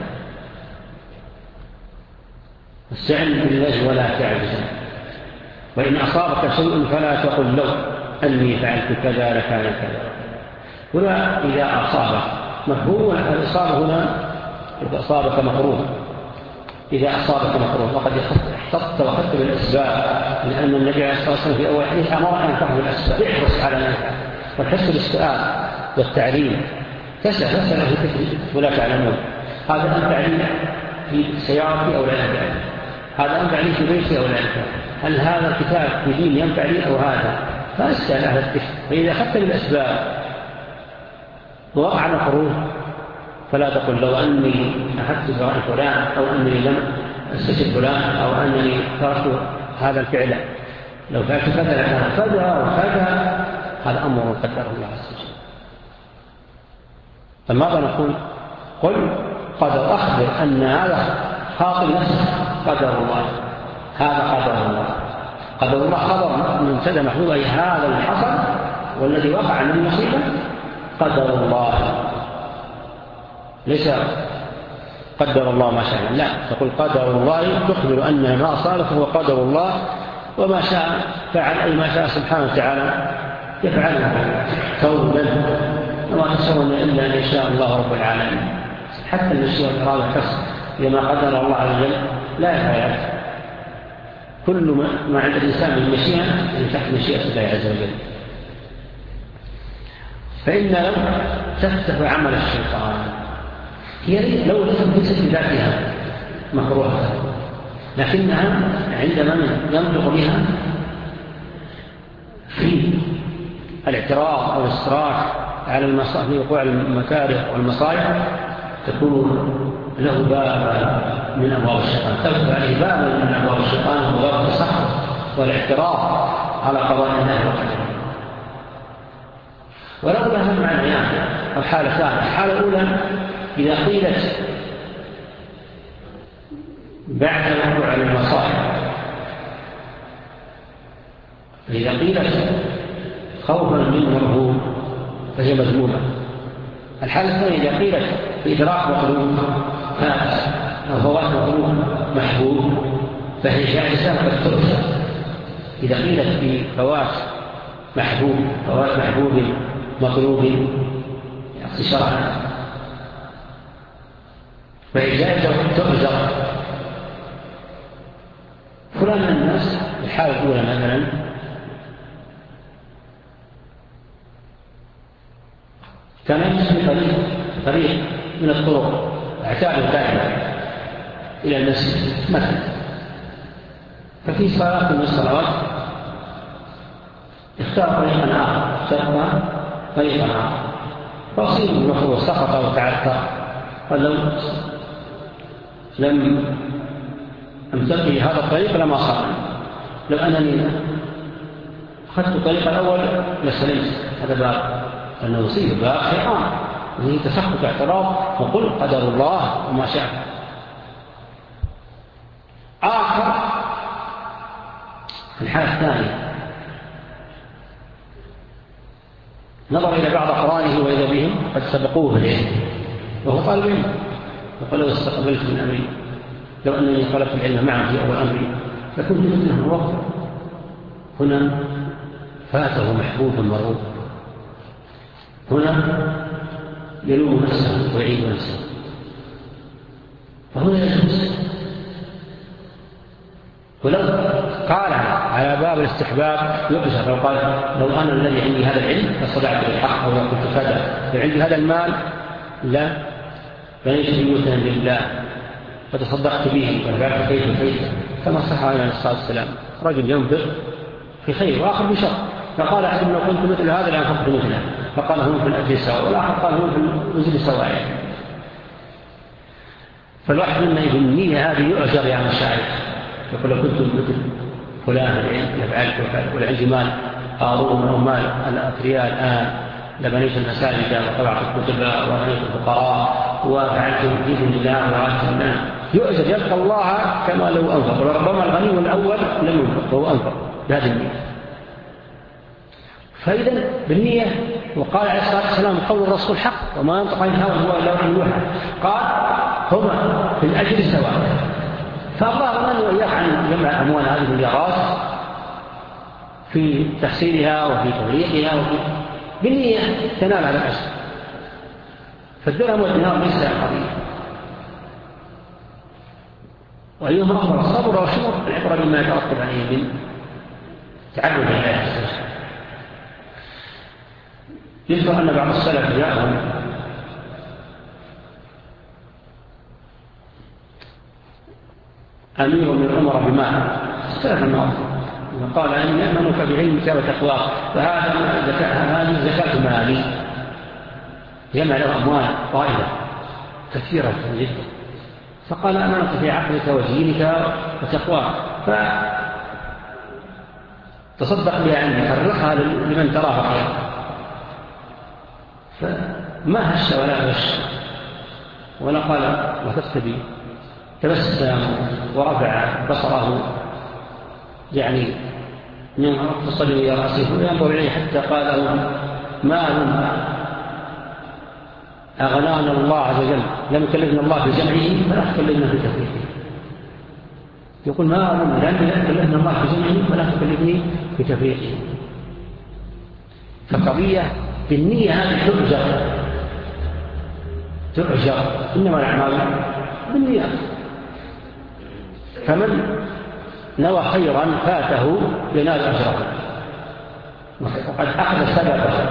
استعن بالله ولا تعجزا، وإن أصابك شيء فلا تقل لو أني فعلت كذا لكان كذا. هنا إذا أصابك مفهوم الإصابة هنا إذا أصابك مكروه، إذا أصابك مكروه وقد واحتطت وأخذت بالأسباب، لأن النبي عليه الصلاة والسلام في أول حديث أمر أن تأخذ بالأسباب، احرص على ما ينفع، والحرص بالسؤال والتعليم، تسأل تسأل في كتب ولا تعلمون، هذا أنفع لي في سيارتي أو لا ينفع لي، هذا أنفع لي في بيتي أو لا ينفع، هل هذا الكتاب في دين ينفع لي أو هذا؟ فأسأل أهل الذكر. فإذا أخذت بالأسباب ووقع مكروه فلا تقل لو أني أخذت برأي فلان أو أنني لم أستشر فلان أو أنني تركت هذا الفعل، لو فعلت كذا لكان كذا وكذا، هذا أمر قدره الله عز وجل. فماذا نقول؟ قل قدر، أخبر أن هذا خاطر نفسه قدر الله، هذا قدر الله، قدر الله خبر من سيدة محبوب، أي هذا اللي حصل والذي وقع من المصيبة قدر الله، ليس قدر الله ما شاء، لا، تقول قدر الله، تخبر أن ما أصابك هو قدر الله، وما شاء فعل، أي ما شاء سبحانه وتعالى يفعله توبا، وما تشعرون إلا أن يشاء الله رب العالمين. حتى المشيئة والإرادة كسر لما قدر الله عز وجل لا يفعل، كل ما عند الإنسان من مشيئة من تحت مشيئة الله عز وجل. فإن لو تفتح عمل الشيطان، هي لو ليست بذاتها مكروهة، لكنها عندما ينطق بها في الاعتراض أو الاصرار على المصائب في وقوع المكاره والمصائب تكون له باب من أبواب الشيطان، تفتح عليه باب من أبواب الشيطان، وهو باب التسخط والاعتراض على قضاء الله وقدره. ولو لها معنيان أو حالتان. الحالة الأولى إذا قيلت بعد الوقوع على المصائب، إذا قيلت خوفا من مرهوب فهي مذمومة. الحالة الثانية إذا قيلت في إدراك مطلوب فات أو فوات مطلوب محبوب فهي جائزة قد ترسل. إذا قيلت في فوات محبوب فوات محبوب مطلوب اختصارا فهي جائزة قد ترسل. فلان من الناس الحالة الأولى مثلا كان يمشي في طريق طريق من الطرق اعتاد دائما إلى المسجد مثلا، ففي صلاة من الصلوات اختار طريقا آخر، اختار طريقا آخر فأصيب المفروض سقط وتعثر، قال لو لم أمتقي هذا الطريق لما صار، لو أنني أخذت الطريق الأول لسلمت. هذا باب أنه يصيب باب شيطان وهي تسخط اعتراض، وقل قدر الله وما شاء. آخر في الحالة الثانية نظر إلى بعض أقرانه وإذا بهم قد سبقوه بالعلم وهو طالب علم، وقال لو استقبلت من أمري، لو أنني طلبت العلم معه في أول أمري لكنت مثله الوقت. هنا فاته محبوب مرغوب، هنا يلوم نفسه ويعيد نفسه، فهنا يجوز. ولو قال على باب الاستحباب يؤجر، لو قال لو أنا الذي عندي هذا العلم فصدعت بالحق أو كنت كذا، لو عندي هذا المال لا بنيت بيوتا لله فتصدقت به وفعلت كيف كيف، كما صح عليه الصلاة والسلام رجل ينفق في خير وآخر بشر، فقال أحد لو كنت مثل هذا لأنفقت مثله، فقال هم في الأجر سواء، والآخر قال هم في الوزر سواء. فالواحد منا بالنية هذه يؤجر يا مشايخ، يقول لو كنت مثل فلان العلم لفعلت وفعلت، ولعندي مال قارون أو مال الأثرياء الآن لبنيت المساجد وطبعت الكتب وبنيت الفقراء وفعلت في دين الله وعادت الناس، يؤجر يلقى الله كما لو أنفق. وربما الغني الأول لم ينفق وهو أنفق بهذه النية. فإذا بالنية، وقال عليه الصلاة والسلام قول الرسول حق وما ينطق عن الهوى هو إلا وحي يوحى، قال هما في الأجر سواء. فالله من وإياك عن جمع أموال هذه المليارات في تحصيلها وفي تغليقها وفي بالنية تنال هذا الأجر. فالدرهم والدينار ليس قضية. وأيهما أفضل الصبر والشكر العبرة بما يترتب عليه من تعبد الله عز وجل. يذكر أن بعض السلف جاءهم أمير من الأمراء بمال السلف الماضي قال أن يأمنك بعلمك وتقواك فهذا هذه زكاة مالي، جمع له أموال طائلة كثيرة جدا، فقال أمنك في عقلك ودينك وتقواك فتصدق بها عني، فرقها لمن تراه خير. فما هش ولا غش ولا قال وثقت بي، تبسم ورفع بصره يعني من تصل إلى رأسه وينظر إليه حتى قال له مال أغنانا الله عز وجل لم يكلفنا الله في جمعه فلا تكلفنا في تفريقه. يقول مال لم يكلفنا الله في جمعه فلا تكلفني في تفريقه. فقضية بالنية هذه تؤجر تؤجر إنما الأعمال بالنيات. فمن نوى خيرا فاته ينال أجره وقد أخذ سببه،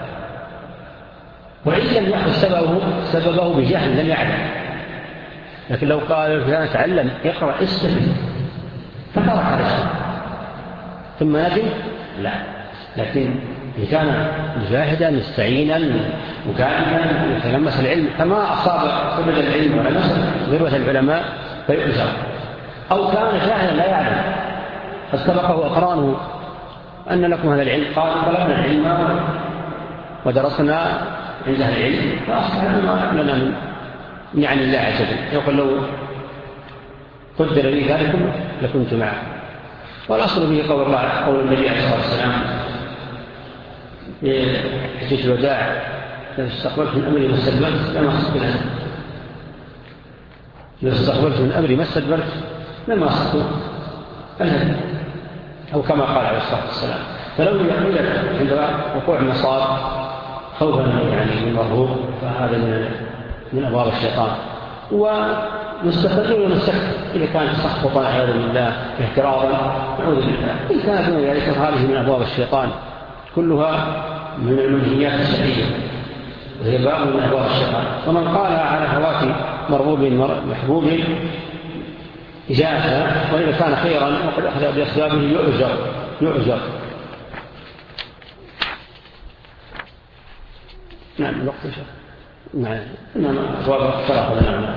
وإن لم يأخذ سببه, سببه بجهل لم يعلم. لكن لو قال فلان تعلم اقرأ استفد فترك هذا الشيء ثم ندم لا، لكن إن كان مجاهدا مستعينا مكاتبا يتلمس العلم فما أصاب سبب العلم ولمس ذروة العلماء فيؤجر، أو كان جاهلا لا يعلم فاستبقه أقرانه أن لكم هذا العلم، قال طلبنا العلم ودرسنا عند أهل العلم فأصبح ما لنا من نعم الله عز وجل. يقول لو قدر لي ذلك لكنت معه. والأصل به قول الله قول النبي عليه الصلاة والسلام في حجة الوداع لو استقبلت من أمري ما استدبرت لما أصبت الهدى، لو استقبلت من أمري ما استدبرت لما أصبت الهدى، أو كما قال عليه الصلاة والسلام. فلو يقولت عند وقوع المصاب خوفا يعني من مرهوب فهذا من من أبواب الشيطان. ومستقر ومستكبر إذا كان تسخطا عياذا بالله احترارا نعوذ بالله، إن كانت من ذلك فهذه من أبواب الشيطان كلها من المنهيات الشرعية وهي باب من أبواب الشيطان. ومن قالها على هوات مرغوب محبوب جاءها، وإذا كان خيرا وقد أخذ بأسبابه يؤجر يؤجر. نعم الوقت شيء نعم إنما أبواب الشرع لنا.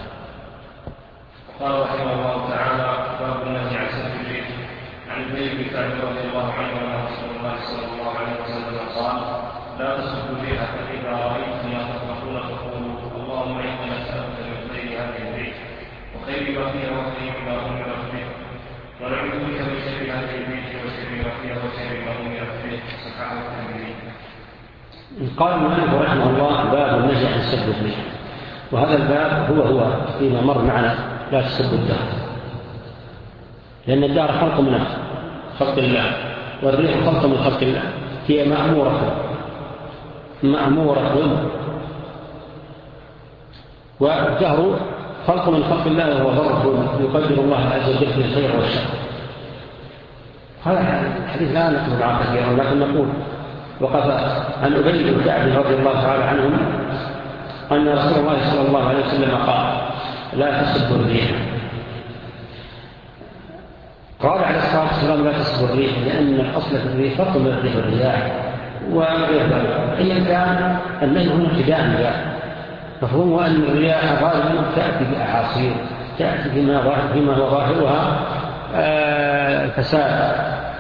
قال رحمه الله تعالى باب النهي عن سب الريح. عن ابي بن كعب رضي الله عنه ان رسول الله صلى الله عليه وسلم قال لا تسبوا الريح فاذا رايتم ما تكرهون فقولوا اللهم انا نسالك من خير هذه الريح وخير ما فيها وخير ما امرت به، ونعوذ بك من شر هذه الريح وشر ما فيها وشر ما امرت به. صححه الترمذي. قال المؤلف رحمه الله باب النهي عن سب الريح، وهذا الباب هو هو فيما مر معنا لا تسب الدهر، لأن الدهر خلق من خلق الله والريح خلق من خلق الله، هي مأمورة مأمورة والدهر خلق من خلق الله وهو ظرف يقدر الله عز وجل في الخير والشر. هذا الحديث لا نقول عنه كثيرا، ولكن نقول وقف عن أبي بن كعب رضي الله تعالى عنهم أن رسول الله صلى الله عليه وسلم قال لا تسبوا الريح. قال عليه الصلاة والسلام لا تسبوا الريح لأن الأصل في الريح فرق من الريح والرياح وغير ذلك. أيا كان النهي هنا ابتداء ذلك، مفهومه أن الرياح غالبا تأتي بأعاصير، تأتي بما هو ظاهرها الفساد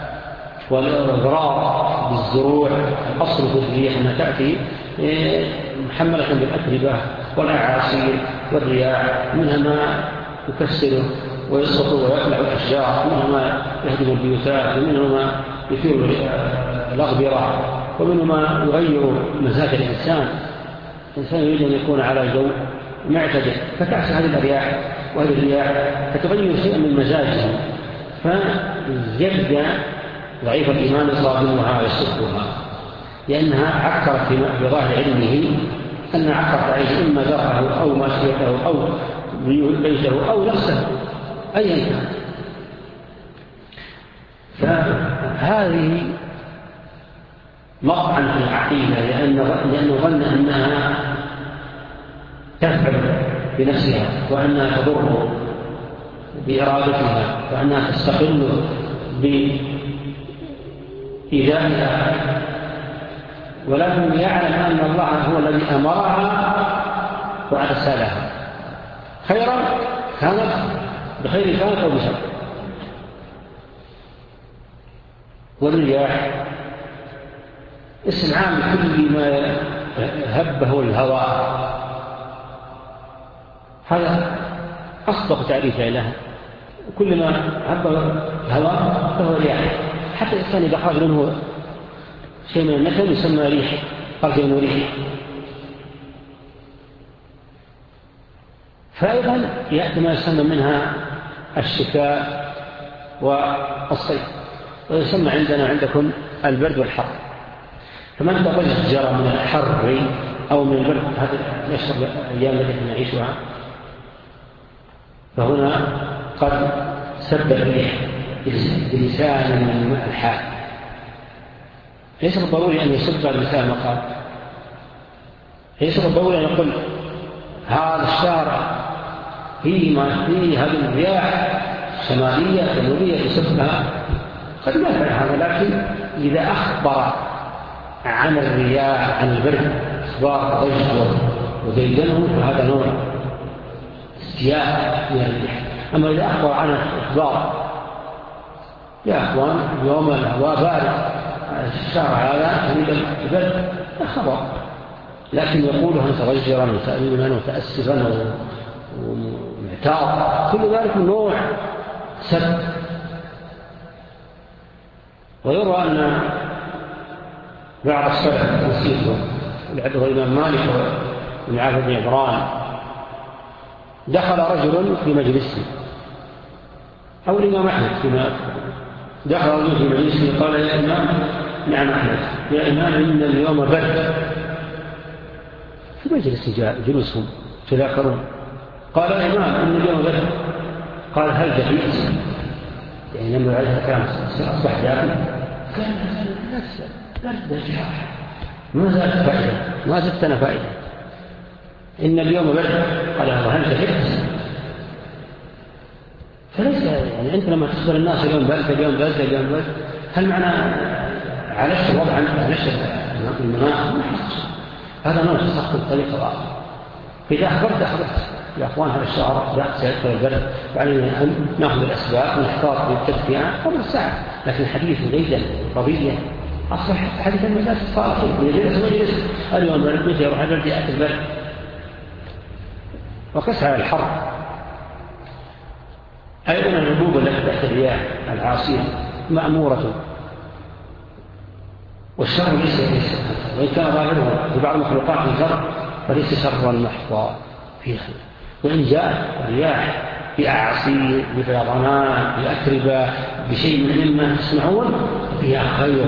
والإضرار بالزروع. الأصل في الريح أنها تأتي محملة بالأتربة والأعاصير والرياح، منها ما يكسر ويسقط ويقلع الأشجار، منها ما يهدم البيوتات، ومنها ما يثير الأغبرة، ومنها ما يغير مزاج الإنسان. الإنسان يريد أن يكون على جو معتدل فتعسى هذه الرياح وهذه الرياح فتغير شيئا من مزاجه، فيبدأ ضعيف الإيمان يصادمها ويسبها، لأنها عكرت في ظاهر علمه أن عكرت عليه إما زرعه أو ماشيته أو بيته أو نفسه أيا كان. فهذه مطعن في العقيدة، لأنه ظن أنها تفعل بنفسها وأنها تضر بإرادتها وأنها تستقل بإيذائها، ولكن يعلم أن الله هو الذي أمرها وأرسلها، خيرا كانت بخير كانت أو بشر. والرياح اسم عام لكل ما هبه الهواء، هذا أصدق تعريف لها. كل ما هبه الهواء فهو رياح. حتى الإنسان إذا خرج منه شيء من النتن يسمى ريح، خرج منه ريح. فأيضا يأتي ما يسمى منها الشتاء والصيف، ويسمى عندنا عندكم البرد والحر. فمن تضجر من الحر أو من البرد، هذا يشرب الأيام التي نعيشها، فهنا قد سب الريح بلسان من الحال. ليس بالضروري أن يسب اللسان مقال، ليس بالضروري أن يقول هذا الشارع فيه ما فيه هذه الرياح الشمالية الجنوبية يسبها، قد لا يفعل هذا. لكن إذا أخبر عن الرياح عن البرد أخبار ضجر وديدنه فهذا نوع استياء من الريح. أما إذا أخبر عن الإخبار يا أخوان يوم الهواء بارد الشارع هذا يريد البرد، لا خبر، لكن يقولها متضجرا وتأليما وتأسفا ومعتاض، كل ذلك نوع سب. ويرى أن بعض السلف نسيته لعبه الإمام مالك ومعاذ بن عبران، دخل رجل في مجلسه أو الإمام أحمد فيما دخل رجل في مجلسه قال يا إمام، نعم أحمد، يا إمام إن اليوم برد. في مجلس جلوسهم تذاكرون، قال يا إمام إن اليوم برد. قال هل دفيت؟ يعني لما رأيت كان أصبح دافئ. قال لا تسأل، برد الجراح، ما زالت فائدة، ما زدتنا فائدة، إن اليوم برد. قال هل دفيت؟ فليس يعني أنت لما تخبر الناس اليوم برد اليوم برد اليوم برد، هل معنى عالجت الوضع عالجت المناخ؟ هذا نوع تسخط الطريقة الآخر. فإذا أخبرت أخبرت يا أخوان هذا الشهر سيدخل البرد وعلينا أن نأخذ الأسباب ونحتاط بالتدفئة قبل الساعة. لكن حديث جيدا رضية أصبح حديث المجالس الصالحين يجلس مجلس اليوم برد مثل يروح البرد يأتي البرد، وقس على الحر. أيضا العبوب التي تحت الرياح العاصية مأمورة، والشر ليس ليس وإن كان ظاهره في بعض المخلوقات الشر فليس شرا محضا فيها. وإن جاءت الرياح بأعاصير بفيضانات بأتربة بشيء مما تسمعون فيها خير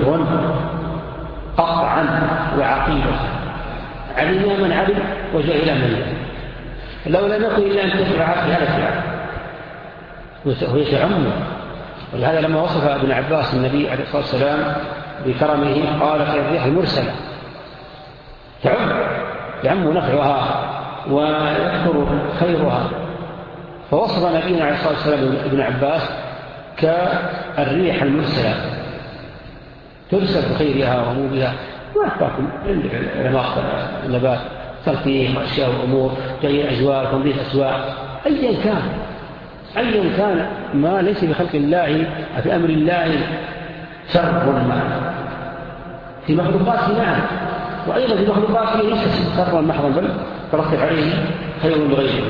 قطعا وعقيدة، علم من علم وجهل من جهل. لو لم يكن إلا أن تفعل في هذا الفعل وهي تعم. ولهذا لما وصف ابن عباس النبي عليه الصلاة والسلام بكرمه قال في الريح المرسلة تعم، يعم نفعها ويكثر خيرها. فوصف نبينا عليه الصلاة والسلام ابن عباس كالريح المرسلة ترسل بخيرها وهمومها. وأحباكم علماء النبات تلقيح وأشياء وأمور تغيير أجواء تنظيف أسواق، أيا كان أيا كان ما ليس بخلق الله في أمر الله شر معه في مخلوقاته معه، وأيضا في مخلوقاته ليس شرا محضا بل ترتب عليه خير بغيره.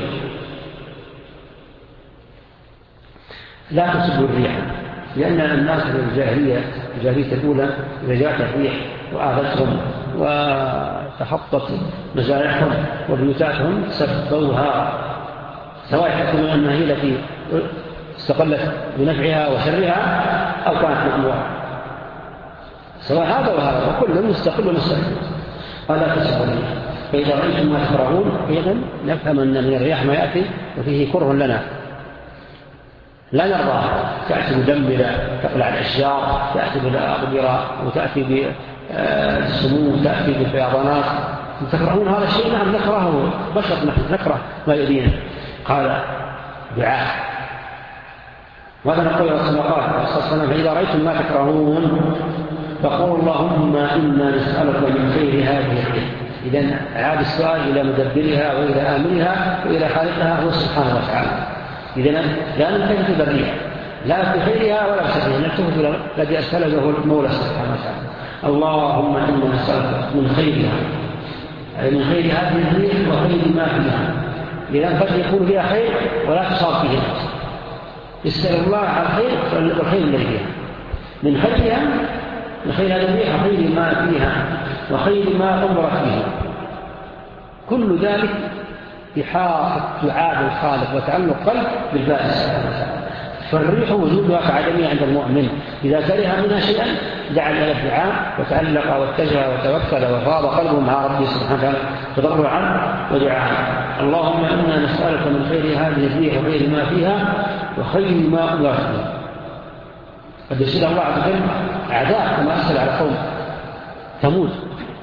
لا تسبوا الريح، لأن الناس في الجاهلية الجاهلية الأولى إذا جاءت الريح وآذتهم وتخطت مزارعهم وبيوتاتهم سبوها، سواء يحكمون أنها هي التي استقلت بنفعها وشرها أو كانت مأمورة، سواء هذا وهذا وكل مستقل ومستقل. قال تسبوا الريح فإذا رأيتم ما تكرهون إذن نفهم أن من الرياح ما يأتي وفيه كره لنا. لا نرضاها، تأتي مدمرة تقلع الأشجار، تأتي بالأغبرة وتأتي بالسموم، تأتي بالفيضانات. تكرهون هذا الشيء؟ نعم نكرهه، بشر نحن نكره ما يؤذينا. قال دعاء. وهذا نقول يا رسول الله عليه الصلاة والسلام فإذا رأيتم ما تكرهون فقولوا اللهم إنا نسألك من خير هذه الريح. إذن عاد السؤال إلى مدبرها وإلى آمرها وإلى خالقها هو سبحانه وتعالى. إذن لا نلتفت بالريح لا في خيرها ولا في شرها، نلتفت الذي أسأله هو المولى سبحانه وتعالى. اللهم إنا نسألك من خيرها، أي من خير هذه الريح وخير ما فيها. إذن قد يكون فيها خير ولا تصاب فيه نفسه. اسأل الله على الخير والخير الذي فيها. من خيرها، من خير هذه الريح وخير ما فيها وخير ما أمرت به. كل ذلك إحاطة دعاء الخالق وتعلق قلب بالباري سبحانه وتعالى. فالريح وجودها كعدمها عند المؤمن، إذا كره منها شيئا دعا إلى الدعاء وتعلق واتجه وتوكل وفاض قلبه مع ربه سبحانه وتعالى تضرعا ودعاء. اللهم إنا نسألك من خير هذه الريح وخير ما فيها وخير ما أمرت به. قد يسأل الله عز وجل أعداء كما أسأل على قوم ثمود،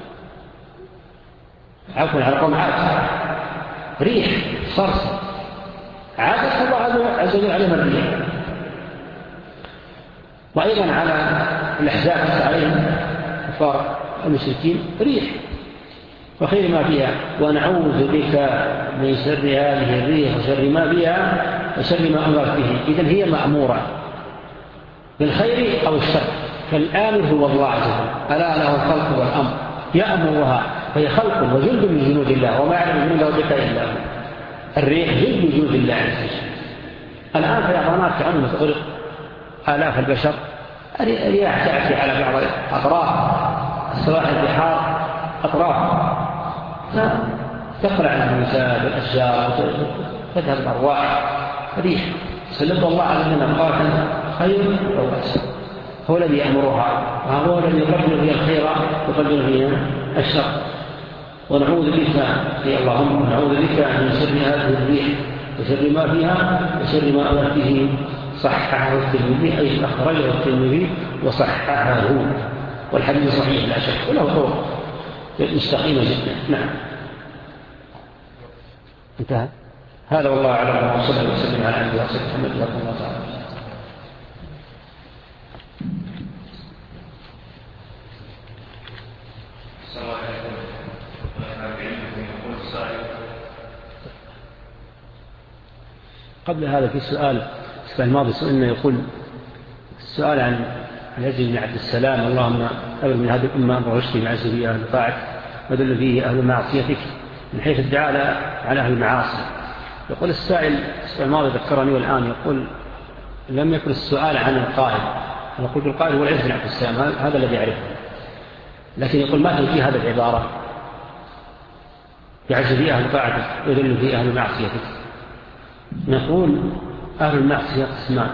عفوا على قوم عاد، ريح صرصر عادت الله عز وجل عليهم الريح. وأيضا على الأحزاب عليهم كفار المشركين ريح وخير ما فيها. ونعوذ بك من شر هذه الريح وشر ما فيها وشر ما أمرت به. إذن هي مأمورة بالخير أو الشر، فالآمر هو الله عز وجل، ألا له الخلق والأمر، يأمرها فهي خلق وجلد من جنود الله وما يعلم جنود ربك إلا هو. الريح جلد من جنود الله عز وجل. الآن فيضانات تعم وتغرق آلاف البشر، الرياح تأتي على بعض أطراف السواحل البحار أطراف تقلع النساء والأشجار وتذهب الأرواح. ريح سلط الله على أننا قاتل خير أو أسر، هو الذي يأمرها وهو الذي يقدر فيها الخير ويقدر فيها الشر. ونعوذ بك يا اللهم نعوذ بك من شر هذه الريح وشر ما فيها وشر ما أمرت به. صححه الترمذي أي أخرجه الترمذي وصححه، والحديث صحيح لا شك وله طرق مستقيمة جدا. نعم انتهى هذا والله أعلم وصلى الله وسلم على عبده ورسوله محمد صلى الله عليه وسلم. السلام عليكم. يقول السائل قبل هذا في سؤال السؤال الماضي سئلنا يقول السؤال عن العز بن عبد السلام اللهم أبر من هذه الأمة أمر رشدي مع سبيل أهل طاعتك ودل فيه أهل معصيتك من حيث الدعاء على أهل المعاصي. يقول السائل السؤال الماضي ذكرني والآن يقول لم يكن السؤال عن القائل، أنا قلت القائل هو العز بن عبد السلام هذا الذي يعرفه، لكن يقول ما تجي هذا العبارة يعز فيه أهل طاعتك ويذل فيه أهل معصيتك. نقول أهل المعصية قسمان،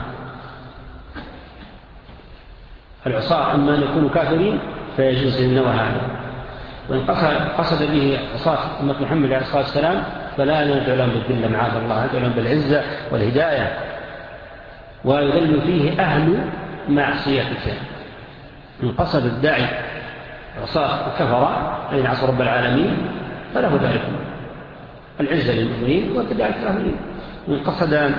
العصاة أما أن يكونوا كافرين فيجوز للنوى هذا، وإن قصد به عصاة أمة محمد عليه الصلاة والسلام فلا ندعو لهم بالذلة معاذ الله، ندعو لهم بالعزة والهداية. ويذل فيه أهل معصيتك. إن قصد الداعي عصاة وكفر الذين عصوا رب العالمين فله ذلك العزة للمؤمنين والداعي الكافرين. إن قصد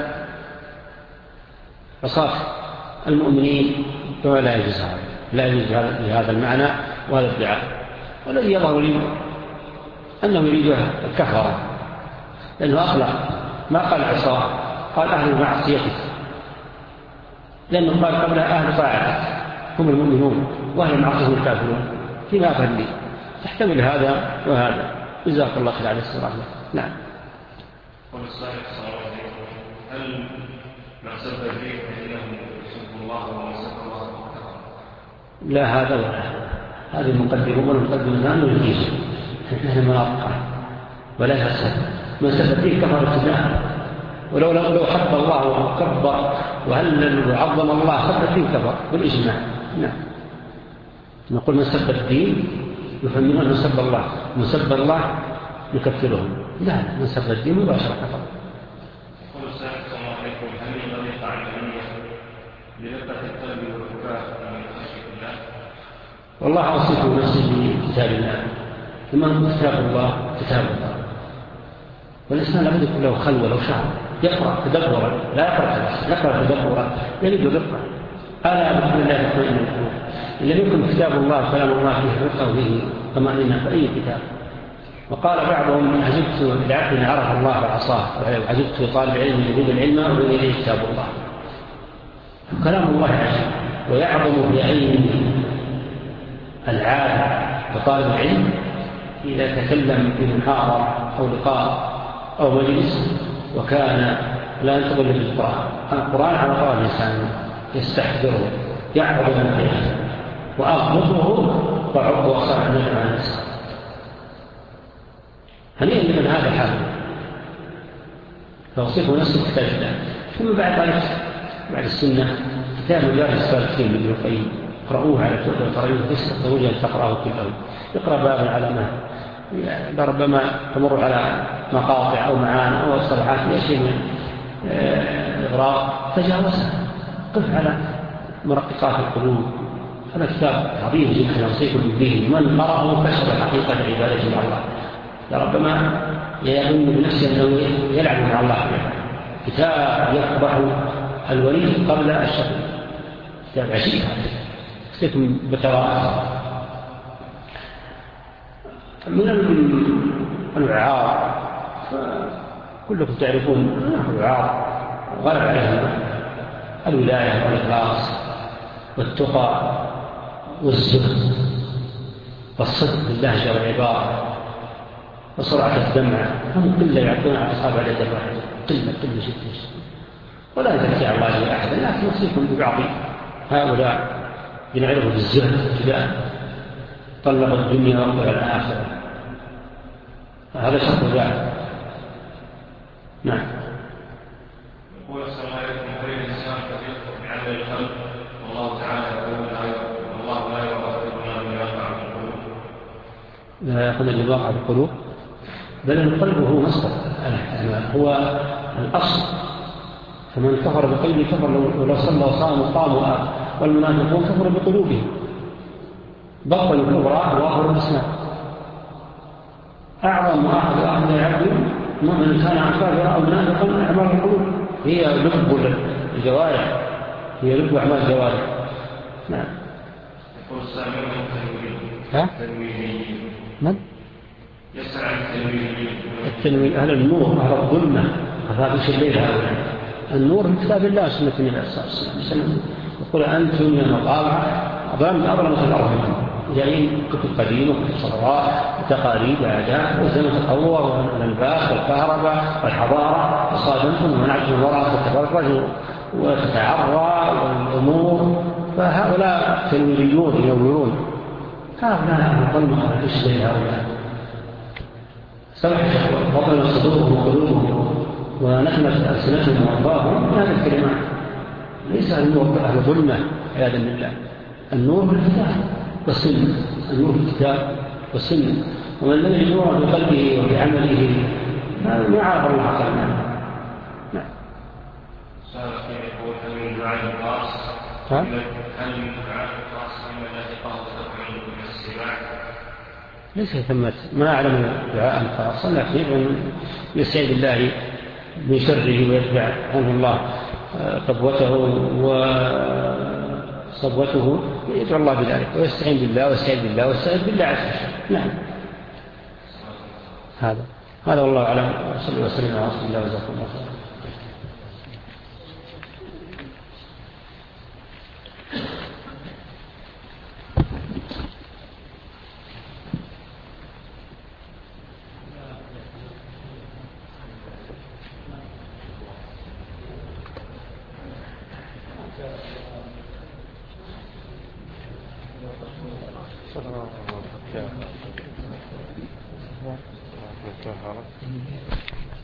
عصاة المؤمنين فلا يجوز هذا، لا يجوز بهذا المعنى وهذا الدعاء. والذي يظهر لي أنه يريد الكفر، لأنه أطلق ما قال عصاه، قال أهل معصيتك، لأنه قال قبلها أهل طاعتك هم المؤمنون وأهل المعصية هم الكافرون، فيما أفهم تحتمل هذا وهذا. جزاك الله خير عليه الصلاة والسلام. نعم. قول الصالح صلى الله عليه وسلم هل من سب الدين فإنه يسب الله ويسب الله؟ لا هذا ولا هذه المقدمة والمقدمة لا نجيز نحن مناطقة ولا يحسن من سب الدين كفر ابتداء، ولو لو حب الله وكبر وهلل وعظم الله سب الدين كفر بالإجماع. نعم. نقول من سب الدين يفهمون أن سب الله، من سب الله يكفرهم. لا من سب الدين مباشرة كفر. يقول السلام عليكم هل ينبغي تعلم والله أوصيكم نفسي بكتاب الله، ثم كتاب الله كتاب الله، والإنسان لابد يكون له خلوة لو شهر يقرأ تدبرا، لا يقرأ بس يقرأ تدبرا يجد الرقة. ألا بكل الله تطمئن القلوب. إن لم يكن كتاب الله كلام الله فيه رقة وفيه طمأنينة فأي كتاب. وقال بعضهم عجبت لعبد عرف الله فعصاه، وعجبت لطالب علم يريد العلم ويريد إليه كتاب الله. كلام الله عجيب ويعظم في عين العالم وطالب العلم إذا تكلم في محاضرة أو لقاء أو مجلس وكان لا ينتظر بالقرآن. القرآن على طال الإنسان يستحضره يعظم فيه وأغضبه وعب وصار نجمع الناس. هنيئا لمن هذا حاله. فوصفه نفسه كتاب الله. ثم بعد ذلك بعد السنة كتاب مجال السالكين من ابن القيم اقرأوه على توبة وترجمة تستطيعون أن تقرأه كله. اقرأ بابا على ما ربما تمر على مقاطع أو معاني أو صفحات يشيء من إغراء تجاوزها. قف على مرققات القلوب. هذا كتاب عظيم جدا يوصيكم به. من قرأه كشف حقيقة العبادة مع الله. ربما يظن بنفسه أنه يلعب مع الله. كتاب يقبح الوليد قبل الشر. كتاب عجيب يوصيكم بتراء. من الوعاظ كلكم تعرفون الوعاظ غلب عليهم الولاية والإخلاص والتقى والزهد والصدق باللهجة والعبارة وسرعة الدمع. هم كله يعطون على أصحاب على الدمع قلة قلة جدا، ولا يزكي على الله أحدا، لكن نصيبهم ببعض هؤلاء ينعرفوا بالزهد ابتداء طلب الدنيا وقل الآخرة. هذا شرط ذلك. نعم. يقول السلام عليكم. هل الإنسان قد يخطئ بعمل القلب والله تعالى يقول الله لا يغفر ما يقع في القلوب؟ لا يأخذ اللي واقع في القلوب، بل القلب هو مصدر هو الأصل. فمن كفر بقلبه كفر ولو صلى وصام وقام. والمنافقون كفروا بقلوبهم بطل الكبرى وآخر الإسلام. أعظم وآخر وآخر العبد مؤمن كان عكافرا أو منافقا أعمال القلوب هي لب الجوارح، هي لب أعمال الجوارح. نعم. يقول السامع ها؟ من؟ يسأل عن التنوير. التنوير أهل النور أهل الظلمة خفافيش الليل هؤلاء. النور من كتاب الله سنة النبي صلى الله عليه وسلم. يقول أنتم يا مطالعة أظلم أظلمة الأرض منكم جايين كتب قديمة وكتب صغراء وتقاليد وعادات وزمن التطور والأنباء والكهرباء والحضارة وصادمتم ومنعتم الوراء وتتفرجوا وتتعرى والأمور. فهؤلاء تنويريون ينورون. هؤلاء الظلمة خفافيش الليل هؤلاء سمحت وطن صدورهم وقلوبهم ونحمت ألسنتهم وأرضاهم بهذه الكلمات. ليس النور أهل ظلمة عياذا بالله. النور بالكتاب والسنة. النور بالكتاب والسنة. ومن لم يجد نورا في قلبه وفي عمله ما عرف الله قلبه. نعم. سؤال يقول هل من دعاء الخاص هل من دعاء الخاص لمن لحقه سبع من السماع؟ ليس ثمة ما أعلم دعاء خاصا، لكن يستعيذ بالله من شره ويدفع عنه الله قبوته وصبوته يدعو الله بذلك ويستعين بالله ويستعيذ بالله ويستعيذ بالله عز وجل. نعم. هذا هذا والله أعلم. صلى الله وسلم على رسول الله وجزاكم الله خيرا. Thank you.